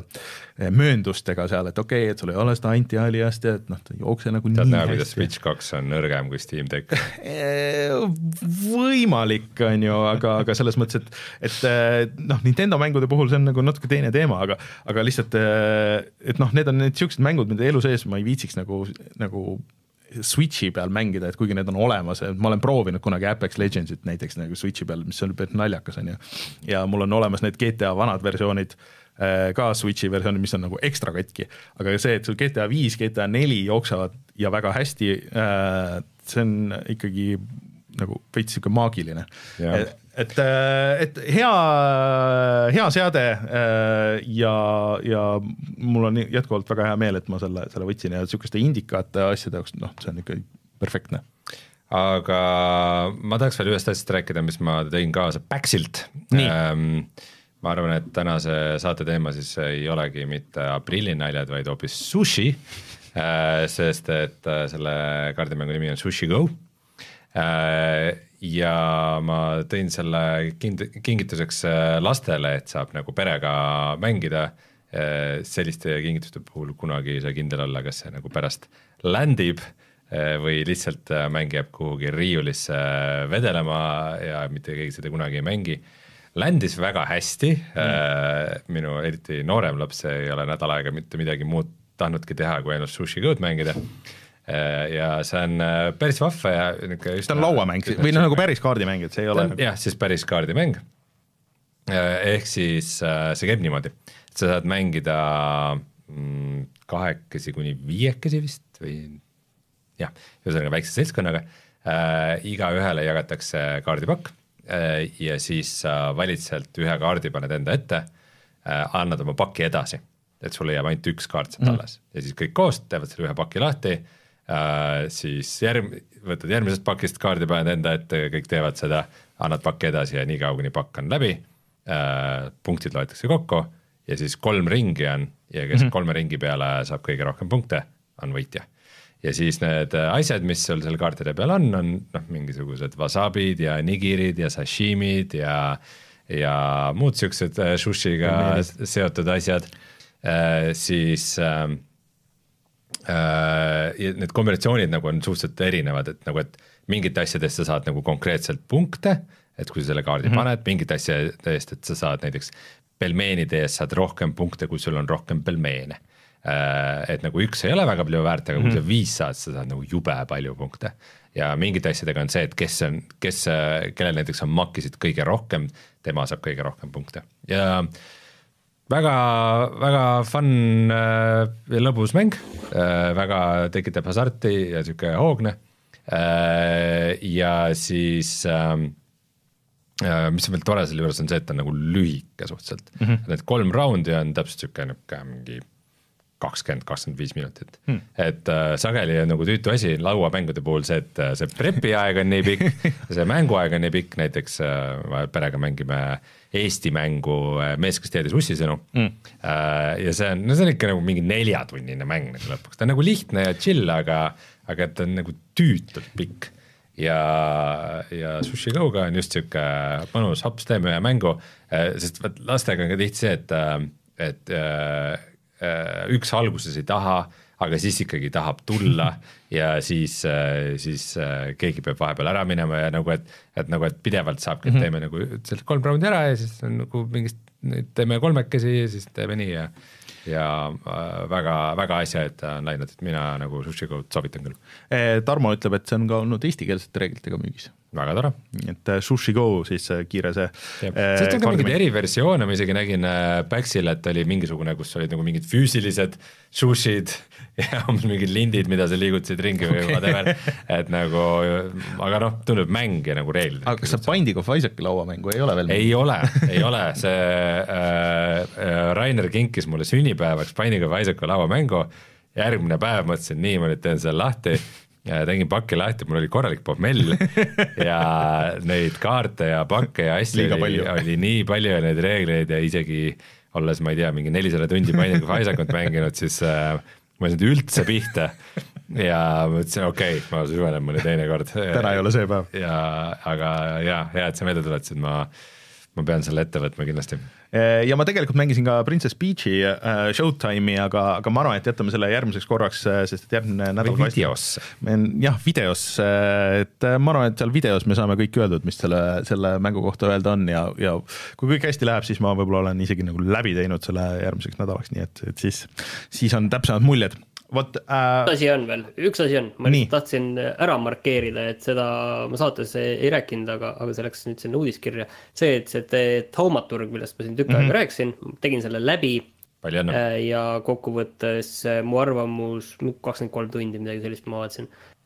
mööndustega seal, et okei, okay, et sul ei ole seda anti-aliast ja et noh, ta jookse nagu Tead nii näha, hästi. kuidas Switch kaks on nõrgem kui Steam Deck. Võimalik on ju, aga, aga selles mõttes, et, et noh, Nintendo mängude puhul see on nagu natuke teine teema, aga, aga lihtsalt, et noh, need on need siuksed mängud, mida elu sees ma ei viitsiks nagu, nagu Switchi peal mängida, et kuigi need on olemas, ma olen proovinud kunagi Apex Legendsit näiteks nagu Switchi peal, mis on naljakas on ju, ja mul on olemas need G T A vanad versioonid, ka Switchi versioonid, mis on nagu ekstra katki, aga see, et sul G T A viis, G T A neli jooksavad ja väga hästi, see on ikkagi nagu veits siuke maagiline. et, et hea, hea seade ja, ja mul on jätkuvalt väga hea meel, et ma selle, selle võtsin ja niisuguste indikaate asjade jaoks, noh, see on ikka perfektne. Aga ma tahaks veel ühest asjast rääkida, mis ma tõin kaasa Paxilt. Ähm, ma arvan, et tänase saate teema siis ei olegi mitte aprillinaljad, vaid hoopis sushi, äh, sest et selle kaardimängu nimi on Sushi Go. Äh, ja ma tõin selle kingituseks lastele, et saab nagu perega mängida. Selliste kingituste puhul kunagi ei saa kindel olla, kas see nagu pärast landib või lihtsalt mäng jääb kuhugi riiulisse vedelema ja mitte keegi seda kunagi ei mängi. Landis väga hästi, mm. minu eriti noorem laps ei ole nädal aega mitte midagi muud tahtnudki teha, kui ainult Sushi Go'd mängida. Ja see on päris vahva ja see on lauamäng või no nagu päris kaardimäng, et see ei ole jah, siis päris kaardimäng ehk siis see käib niimoodi, et sa saad mängida kahekesi kuni viiekesi vist või jah, ühesõnaga väikse seltskonnaga, iga ühele jagatakse kaardipakk ja siis sa valid sealt ühe kaardi, paned enda ette, annad oma pakki edasi, et sulle jääb ainult üks kaart sealt alles mm. ja siis kõik koos teevad selle ühe pakki lahti. Uh, siis järg, võtad järgmisest pakist kaardi, paned enda ette, kõik teevad seda, annad pakki edasi ja nii kaua, kuni pakk on läbi, uh, punktid loetakse kokku ja siis kolm ringi on ja kes mm-hmm. kolme ringi peale saab kõige rohkem punkte, on võitja. Ja siis need asjad, mis sul selle kaartide peal on, on noh, mingisugused wasabid ja nigirid ja sashimid ja, ja muud siuksed sushiga seotud asjad, uh, siis uh, Uh, ja need kombinatsioonid nagu on suhteliselt erinevad, et nagu, et mingite asjadest sa saad nagu konkreetselt punkte, et kui sa selle kaardi mm-hmm. paned, mingite asjadest, et sa saad näiteks pelmeenide eest saad rohkem punkte, kui sul on rohkem pelmeene. Uh, et nagu üks ei ole väga palju väärt, aga mm-hmm. kui sa viis saad, sa saad nagu jube palju punkte. Ja mingite asjadega on see, et kes on, kes, kellel näiteks on makkisid kõige rohkem, tema saab kõige rohkem punkte. Ja väga, väga fun ja äh, lõbus mäng, äh, väga tekitab hasarti ja siuke hoogne äh, ja siis äh, mis on veel tore selle juures on see, et ta on nagu lühike suhteliselt mm-hmm. need kolm raundi on täpselt siuke mingi kakskümmend kakskümmend viis minutit hmm. et äh, sageli on nagu tüütu asi lauamängude puhul see, et see prepi aeg on nii pikk see mänguaeg on nii pikk, näiteks äh, perega mängime Eesti mängu Mees, kes teadis ussisõnu mm. uh, ja see on, no see on ikka nagu mingi neljatunnine mäng nagu lõpuks, ta on nagu lihtne ja chill, aga, aga ta on nagu tüütult pikk ja, ja Sushi Go-ga on just siuke mõnus hops, teeme ühe mängu, uh, sest vaat lastega on ka tihti see, et, et uh, uh, üks alguses ei taha, aga siis ikkagi tahab tulla ja siis, siis keegi peab vahepeal ära minema ja nagu, et, et nagu, et pidevalt saabki, et teeme nagu selle kolm raundi ära ja siis on nagu mingist, teeme kolmekesi ja siis teeme nii ja, ja väga, väga asja, et on läinud, et mina nagu Sushi Go soovitan küll. Tarmo ütleb, et see on ka olnud eestikeelsete reeglitega müügis. Väga tore. Et Sushi Go siis kiire see. Sest on ka mingid eriversioone, ma isegi nägin Paxil, et oli mingisugune, kus olid nagu mingid füüsilised sushid ja mingid lindid, mida sa liigutasid ringi või okay. whatever, et nagu, aga noh, tundub mäng ja nagu reeglid. Aga kas see Binding of Isaac lauamängu ei ole veel? Ei ole, ei ole, see äh, Rainer kinkis mulle sünnipäevaks Binding of Isaac lauamängu, järgmine päev mõtlesin nii, ma nüüd teen selle lahti ja tegin pakki lahti, mul oli korralik pohmell ja neid kaarte ja pakke ja asju oli, oli nii palju ja neid reegleid ja isegi olles, ma ei tea, mingi nelisada tundi Binding of Isaacut mänginud, siis äh, ma ei saanud üldse pihta ja mõtlesin, okei okay,, ma süvenen mõni teine kord. Täna ei ole see päev. Ja, aga jaa, hea, et sa meelde tuletasid, ma, ma pean selle ette võtma kindlasti. Ja ma tegelikult mängisin ka Princess Peach'i uh, Showtime'i, aga, aga ma arvan, et jätame selle järgmiseks korraks, sest et järgmine nädal või videosse. Jah, videos, et ma arvan, et seal videos me saame kõik öeldud, mis selle, selle mängu kohta öelda on ja, ja kui kõik hästi läheb, siis ma võib-olla olen isegi nagu läbi teinud selle järgmiseks nädalaks, nii et, et siis, siis on täpsemad muljed. Vot, äh... üks asi on veel, üks asi on, ma nii. tahtsin ära markeerida, et seda ma saates ei rääkinud, aga, aga see läks nüüd sinna uudiskirja. See, et see Taumaturg, millest ma siin tükk aega mm-hmm. rääkisin, tegin selle läbi ja kokkuvõttes mu arvamus kakskümmend kolm tundi midagi sellist ma vaatasin.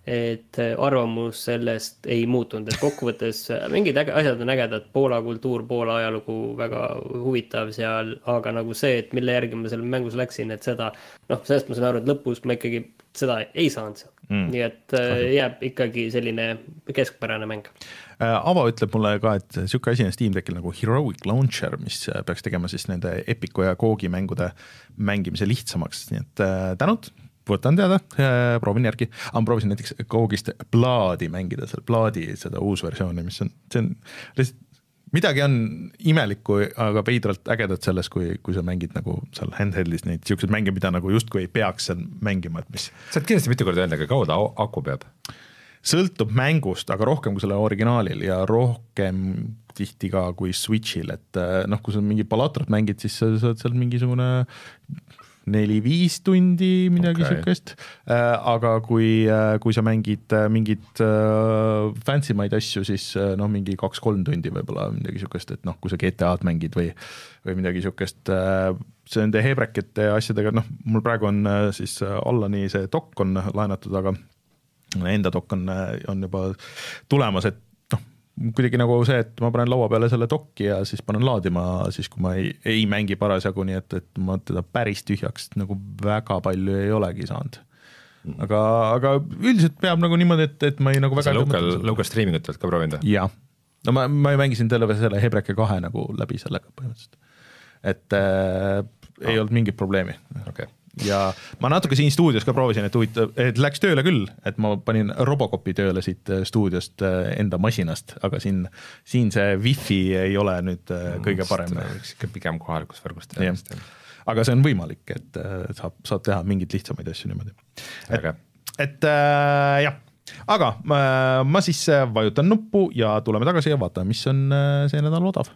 et arvamus sellest ei muutunud, et kokkuvõttes mingid äge, asjad on ägedad, Poola kultuur, Poola ajalugu väga huvitav seal, aga nagu see, et mille järgi ma seal mängus läksin, et seda, noh, sellest ma saan aru, et lõpus ma ikkagi seda ei saanud seal. Mm. Nii et okay. jääb ikkagi selline keskpärane mäng. Avo ütleb mulle ka, et siuke asi on Steam Deckil nagu Heroic Launcher, mis peaks tegema siis nende Epiku ja Koogi mängude mängimise lihtsamaks, nii et tänud. Võtan teada, proovin järgi, aga proovisin näiteks Koogist Bloodi mängida, seal Bloodi seda uus versiooni, mis on, see on lihtsalt, midagi on imelikku, aga veidralt ägedat selles, kui, kui sa mängid nagu seal handheldis neid siuksed mänge, mida nagu justkui ei peaks seal mängima, et mis. Sa oled kindlasti mitu korda öelnud, aga kaua ta aku peab? Sõltub mängust, aga rohkem kui selle originaalil ja rohkem tihti ka kui Switchil, et noh, kui sa mingi Palatrat mängid, siis sa saad seal mingisugune neli-viis tundi midagi okay. Sükest, aga kui, kui sa mängid mingid fancy maid asju, siis noh, mingi kaks-kolm tundi võib-olla midagi sükest, et noh, kui sa G T A-d mängid või, või midagi sükest, see nende hebrekete asjadega, noh, mul praegu on siis Allani see dok on laenatud, aga enda dok on, on juba tulemas, et kuidagi nagu see, et ma panen laua peale selle dokki ja siis panen laadima siis, kui ma ei, ei mängi parasjagu, nii et, et ma teda päris tühjaks nagu väga palju ei olegi saanud. Aga, aga üldiselt peab nagu niimoodi, et, et ma ei nagu väga... Sa local, local streaming ütlevad ka proovinud? Jah. No ma, ma mängisin teile selle Hebreke kahe nagu läbi sellega põhimõtteliselt. Et äh, ei ah. olnud mingit probleemi. Okay. Ja ma natuke siin stuudios ka proovisin, et, huvitav, et läks tööle küll, et ma panin Robocopi tööle siit stuudiost enda masinast, aga siin, siin see wifi ei ole nüüd kõige parem. Pigem kohalikus võrgust. Aga see on võimalik, et saab, saab teha mingid lihtsamaid asju niimoodi. Et, okay. et äh, jah, aga ma, ma siis vajutan nuppu ja tuleme tagasi ja vaatame, mis on see nädal odav.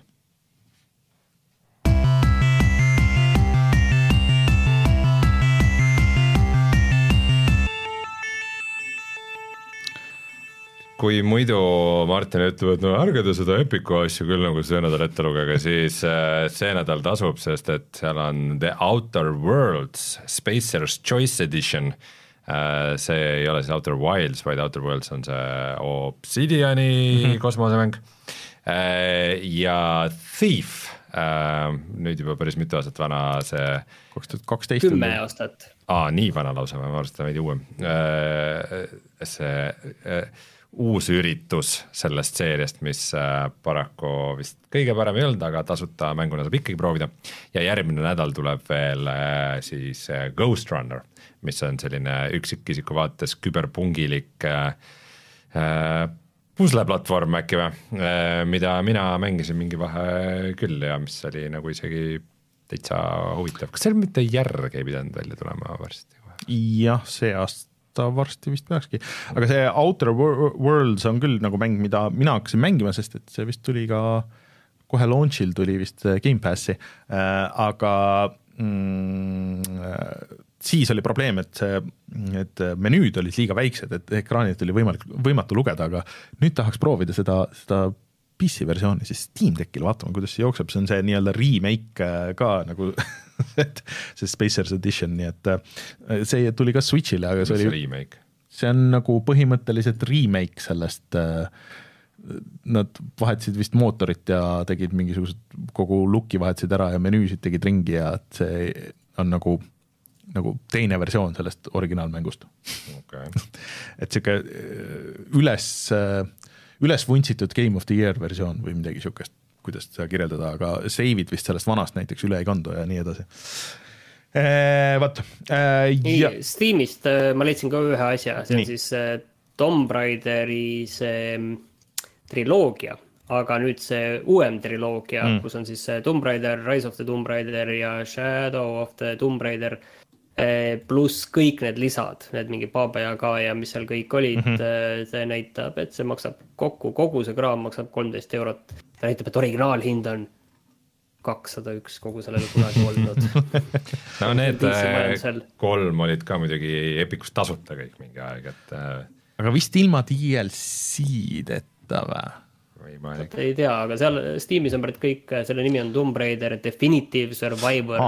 Kui muidu Martin ütleb, et no ärge te seda Epiku asju küll nagu see nädal ette lugege, siis see nädal tasub, sest et seal on The Outer Worlds Spacer's Choice Edition. See ei ole siis Outer Wilds, vaid Outer Worlds on see Obsidiani mm-hmm. kosmosemäng. Ja Thief, nüüd juba päris mitu aastat vana see kaks tuhat kaksteist kümme aastat. Aa, nii vana lausa, ma arvestan veidi uuem. See uus üritus sellest seeriast, mis paraku vist kõige parem ei olnud, aga tasuta mänguna saab ikkagi proovida. Ja järgmine nädal tuleb veel siis Ghost Runner, mis on selline üksikisiku vaates küberpungilik äh, pusleplatvorm äkki või, äh, mida mina mängisin mingi vahe küll ja mis oli nagu isegi täitsa huvitav. Kas seal mitte järg ei pidanud välja tulema varsti? Jah, see aasta ta varsti vist peakski, aga see Outer Worlds on küll nagu mäng, mida mina hakkasin mängima, sest et see vist tuli ka kohe launchil tuli vist Game Passi, aga mm, siis oli probleem, et, see, et menüüd olid liiga väiksed, et ekraanid oli võimalik, võimatu lugeda, aga nüüd tahaks proovida seda, seda P C versiooni, siis Steam Deckil vaatama, kuidas see jookseb, see on see nii-öelda remake ka nagu see Spacer's Edition, nii et see tuli ka Switchile, aga see oli remake? See on nagu põhimõtteliselt remake sellest, nad vahetasid vist mootorit ja tegid mingisugused, kogu looki vahetasid ära ja menüüsid tegid ringi ja see on nagu, nagu teine versioon sellest originaalmängust. Okay. Et siuke üles, üles vuntsitud Game of the Year versioon või midagi siukest, kuidas seda kirjeldada, aga save'id vist sellest vanast näiteks üle ei kandu ja nii edasi. Eee, vaat. Nii, ja... Steamist ma leidsin ka ühe asja, see on nii. Siis Tomb Raideri see triloogia, aga nüüd see uuem triloogia, mm. kus on siis Tomb Raider, Rise of the Tomb Raider ja Shadow of the Tomb Raider, pluss kõik need lisad, need mingi Baba Yaga ja mis seal kõik olid, mm-hmm. see näitab, et see maksab kokku, kogu see kraam maksab kolmteist eurot. Ta näitab, et originaalhind on kakssada üks kogu sellele kunagi olnud. No need kolm olid ka muidugi Epicust tasuta kõik mingi aeg, et... Aga vist ilma D L C-deta või? Ei tea, aga seal Steamis on pärit kõik, selle nimi on Tomb Raider Definitive Survivor ah.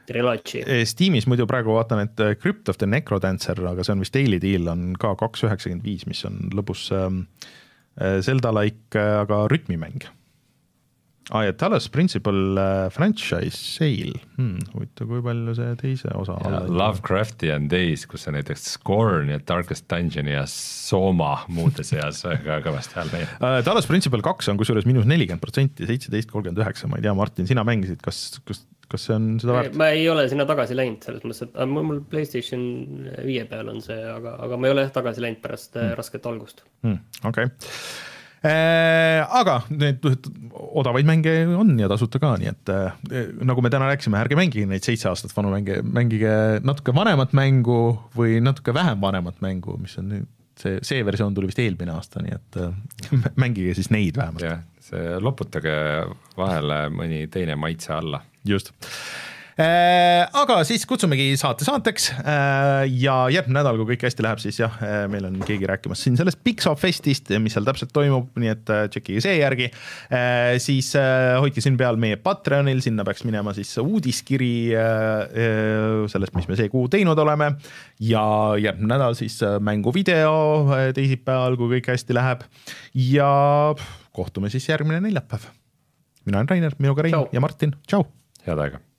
Trilogy. Steamis muidu praegu vaatan, et Crypt of the Necrodancer, aga see on vist daily deal, on ka kaks üheksakümmend viis, mis on lõpus Zelda-like, aga rütmimäng. Ah, ja Talos Principle franchise sale. Hmm, huvitav, kui palju see teise osa ja Lovecraftian Days, kus on näiteks Scorn ja Darkest Dungeon ja Soma muude seas ka kõvasti hääl neil. Talos Principle kaks on kusjuures miinus nelikümmend protsenti, seitseteist kolmkümmend üheksa, ma ei tea, Martin, sina mängisid, kas, kas, kas see on seda väärt? Ma ei ole sinna tagasi läinud, selles mõttes, et mul PlayStation viie peal on see, aga, aga ma ei ole tagasi läinud pärast hmm. rasket algust. Hmm, okei okay. Aga need odavaid mänge on ja tasuta ka, nii et nagu me täna rääkisime, ärge mängige neid seitse aastat vanu mänge, mängige natuke vanemat mängu või natuke vähem vanemat mängu, mis on nüüd, see, see versioon tuli vist eelmine aasta, nii et mängige siis neid vähemalt. jah, see loputage vahele mõni teine maitse alla. Just. Äh, aga siis kutsumegi saate saanteks äh, ja järgmine nädal, kui kõik hästi läheb, siis jah, äh, meil on keegi rääkimas siin sellest Pixel Festist, mis seal täpselt toimub, nii et äh, tšekkige see järgi äh, siis äh, hoidke siin peal meie Patreonil, sinna peaks minema siis uudiskiri äh, sellest, mis me see kuu teinud oleme ja järgmine nädal siis äh, mänguvideo äh, teisipäeval, kui kõik hästi läheb ja kohtume siis järgmine neljapäev. Mina olen Rainer, minuga Rein Ciao. Ja Martin, tšau! Head aega!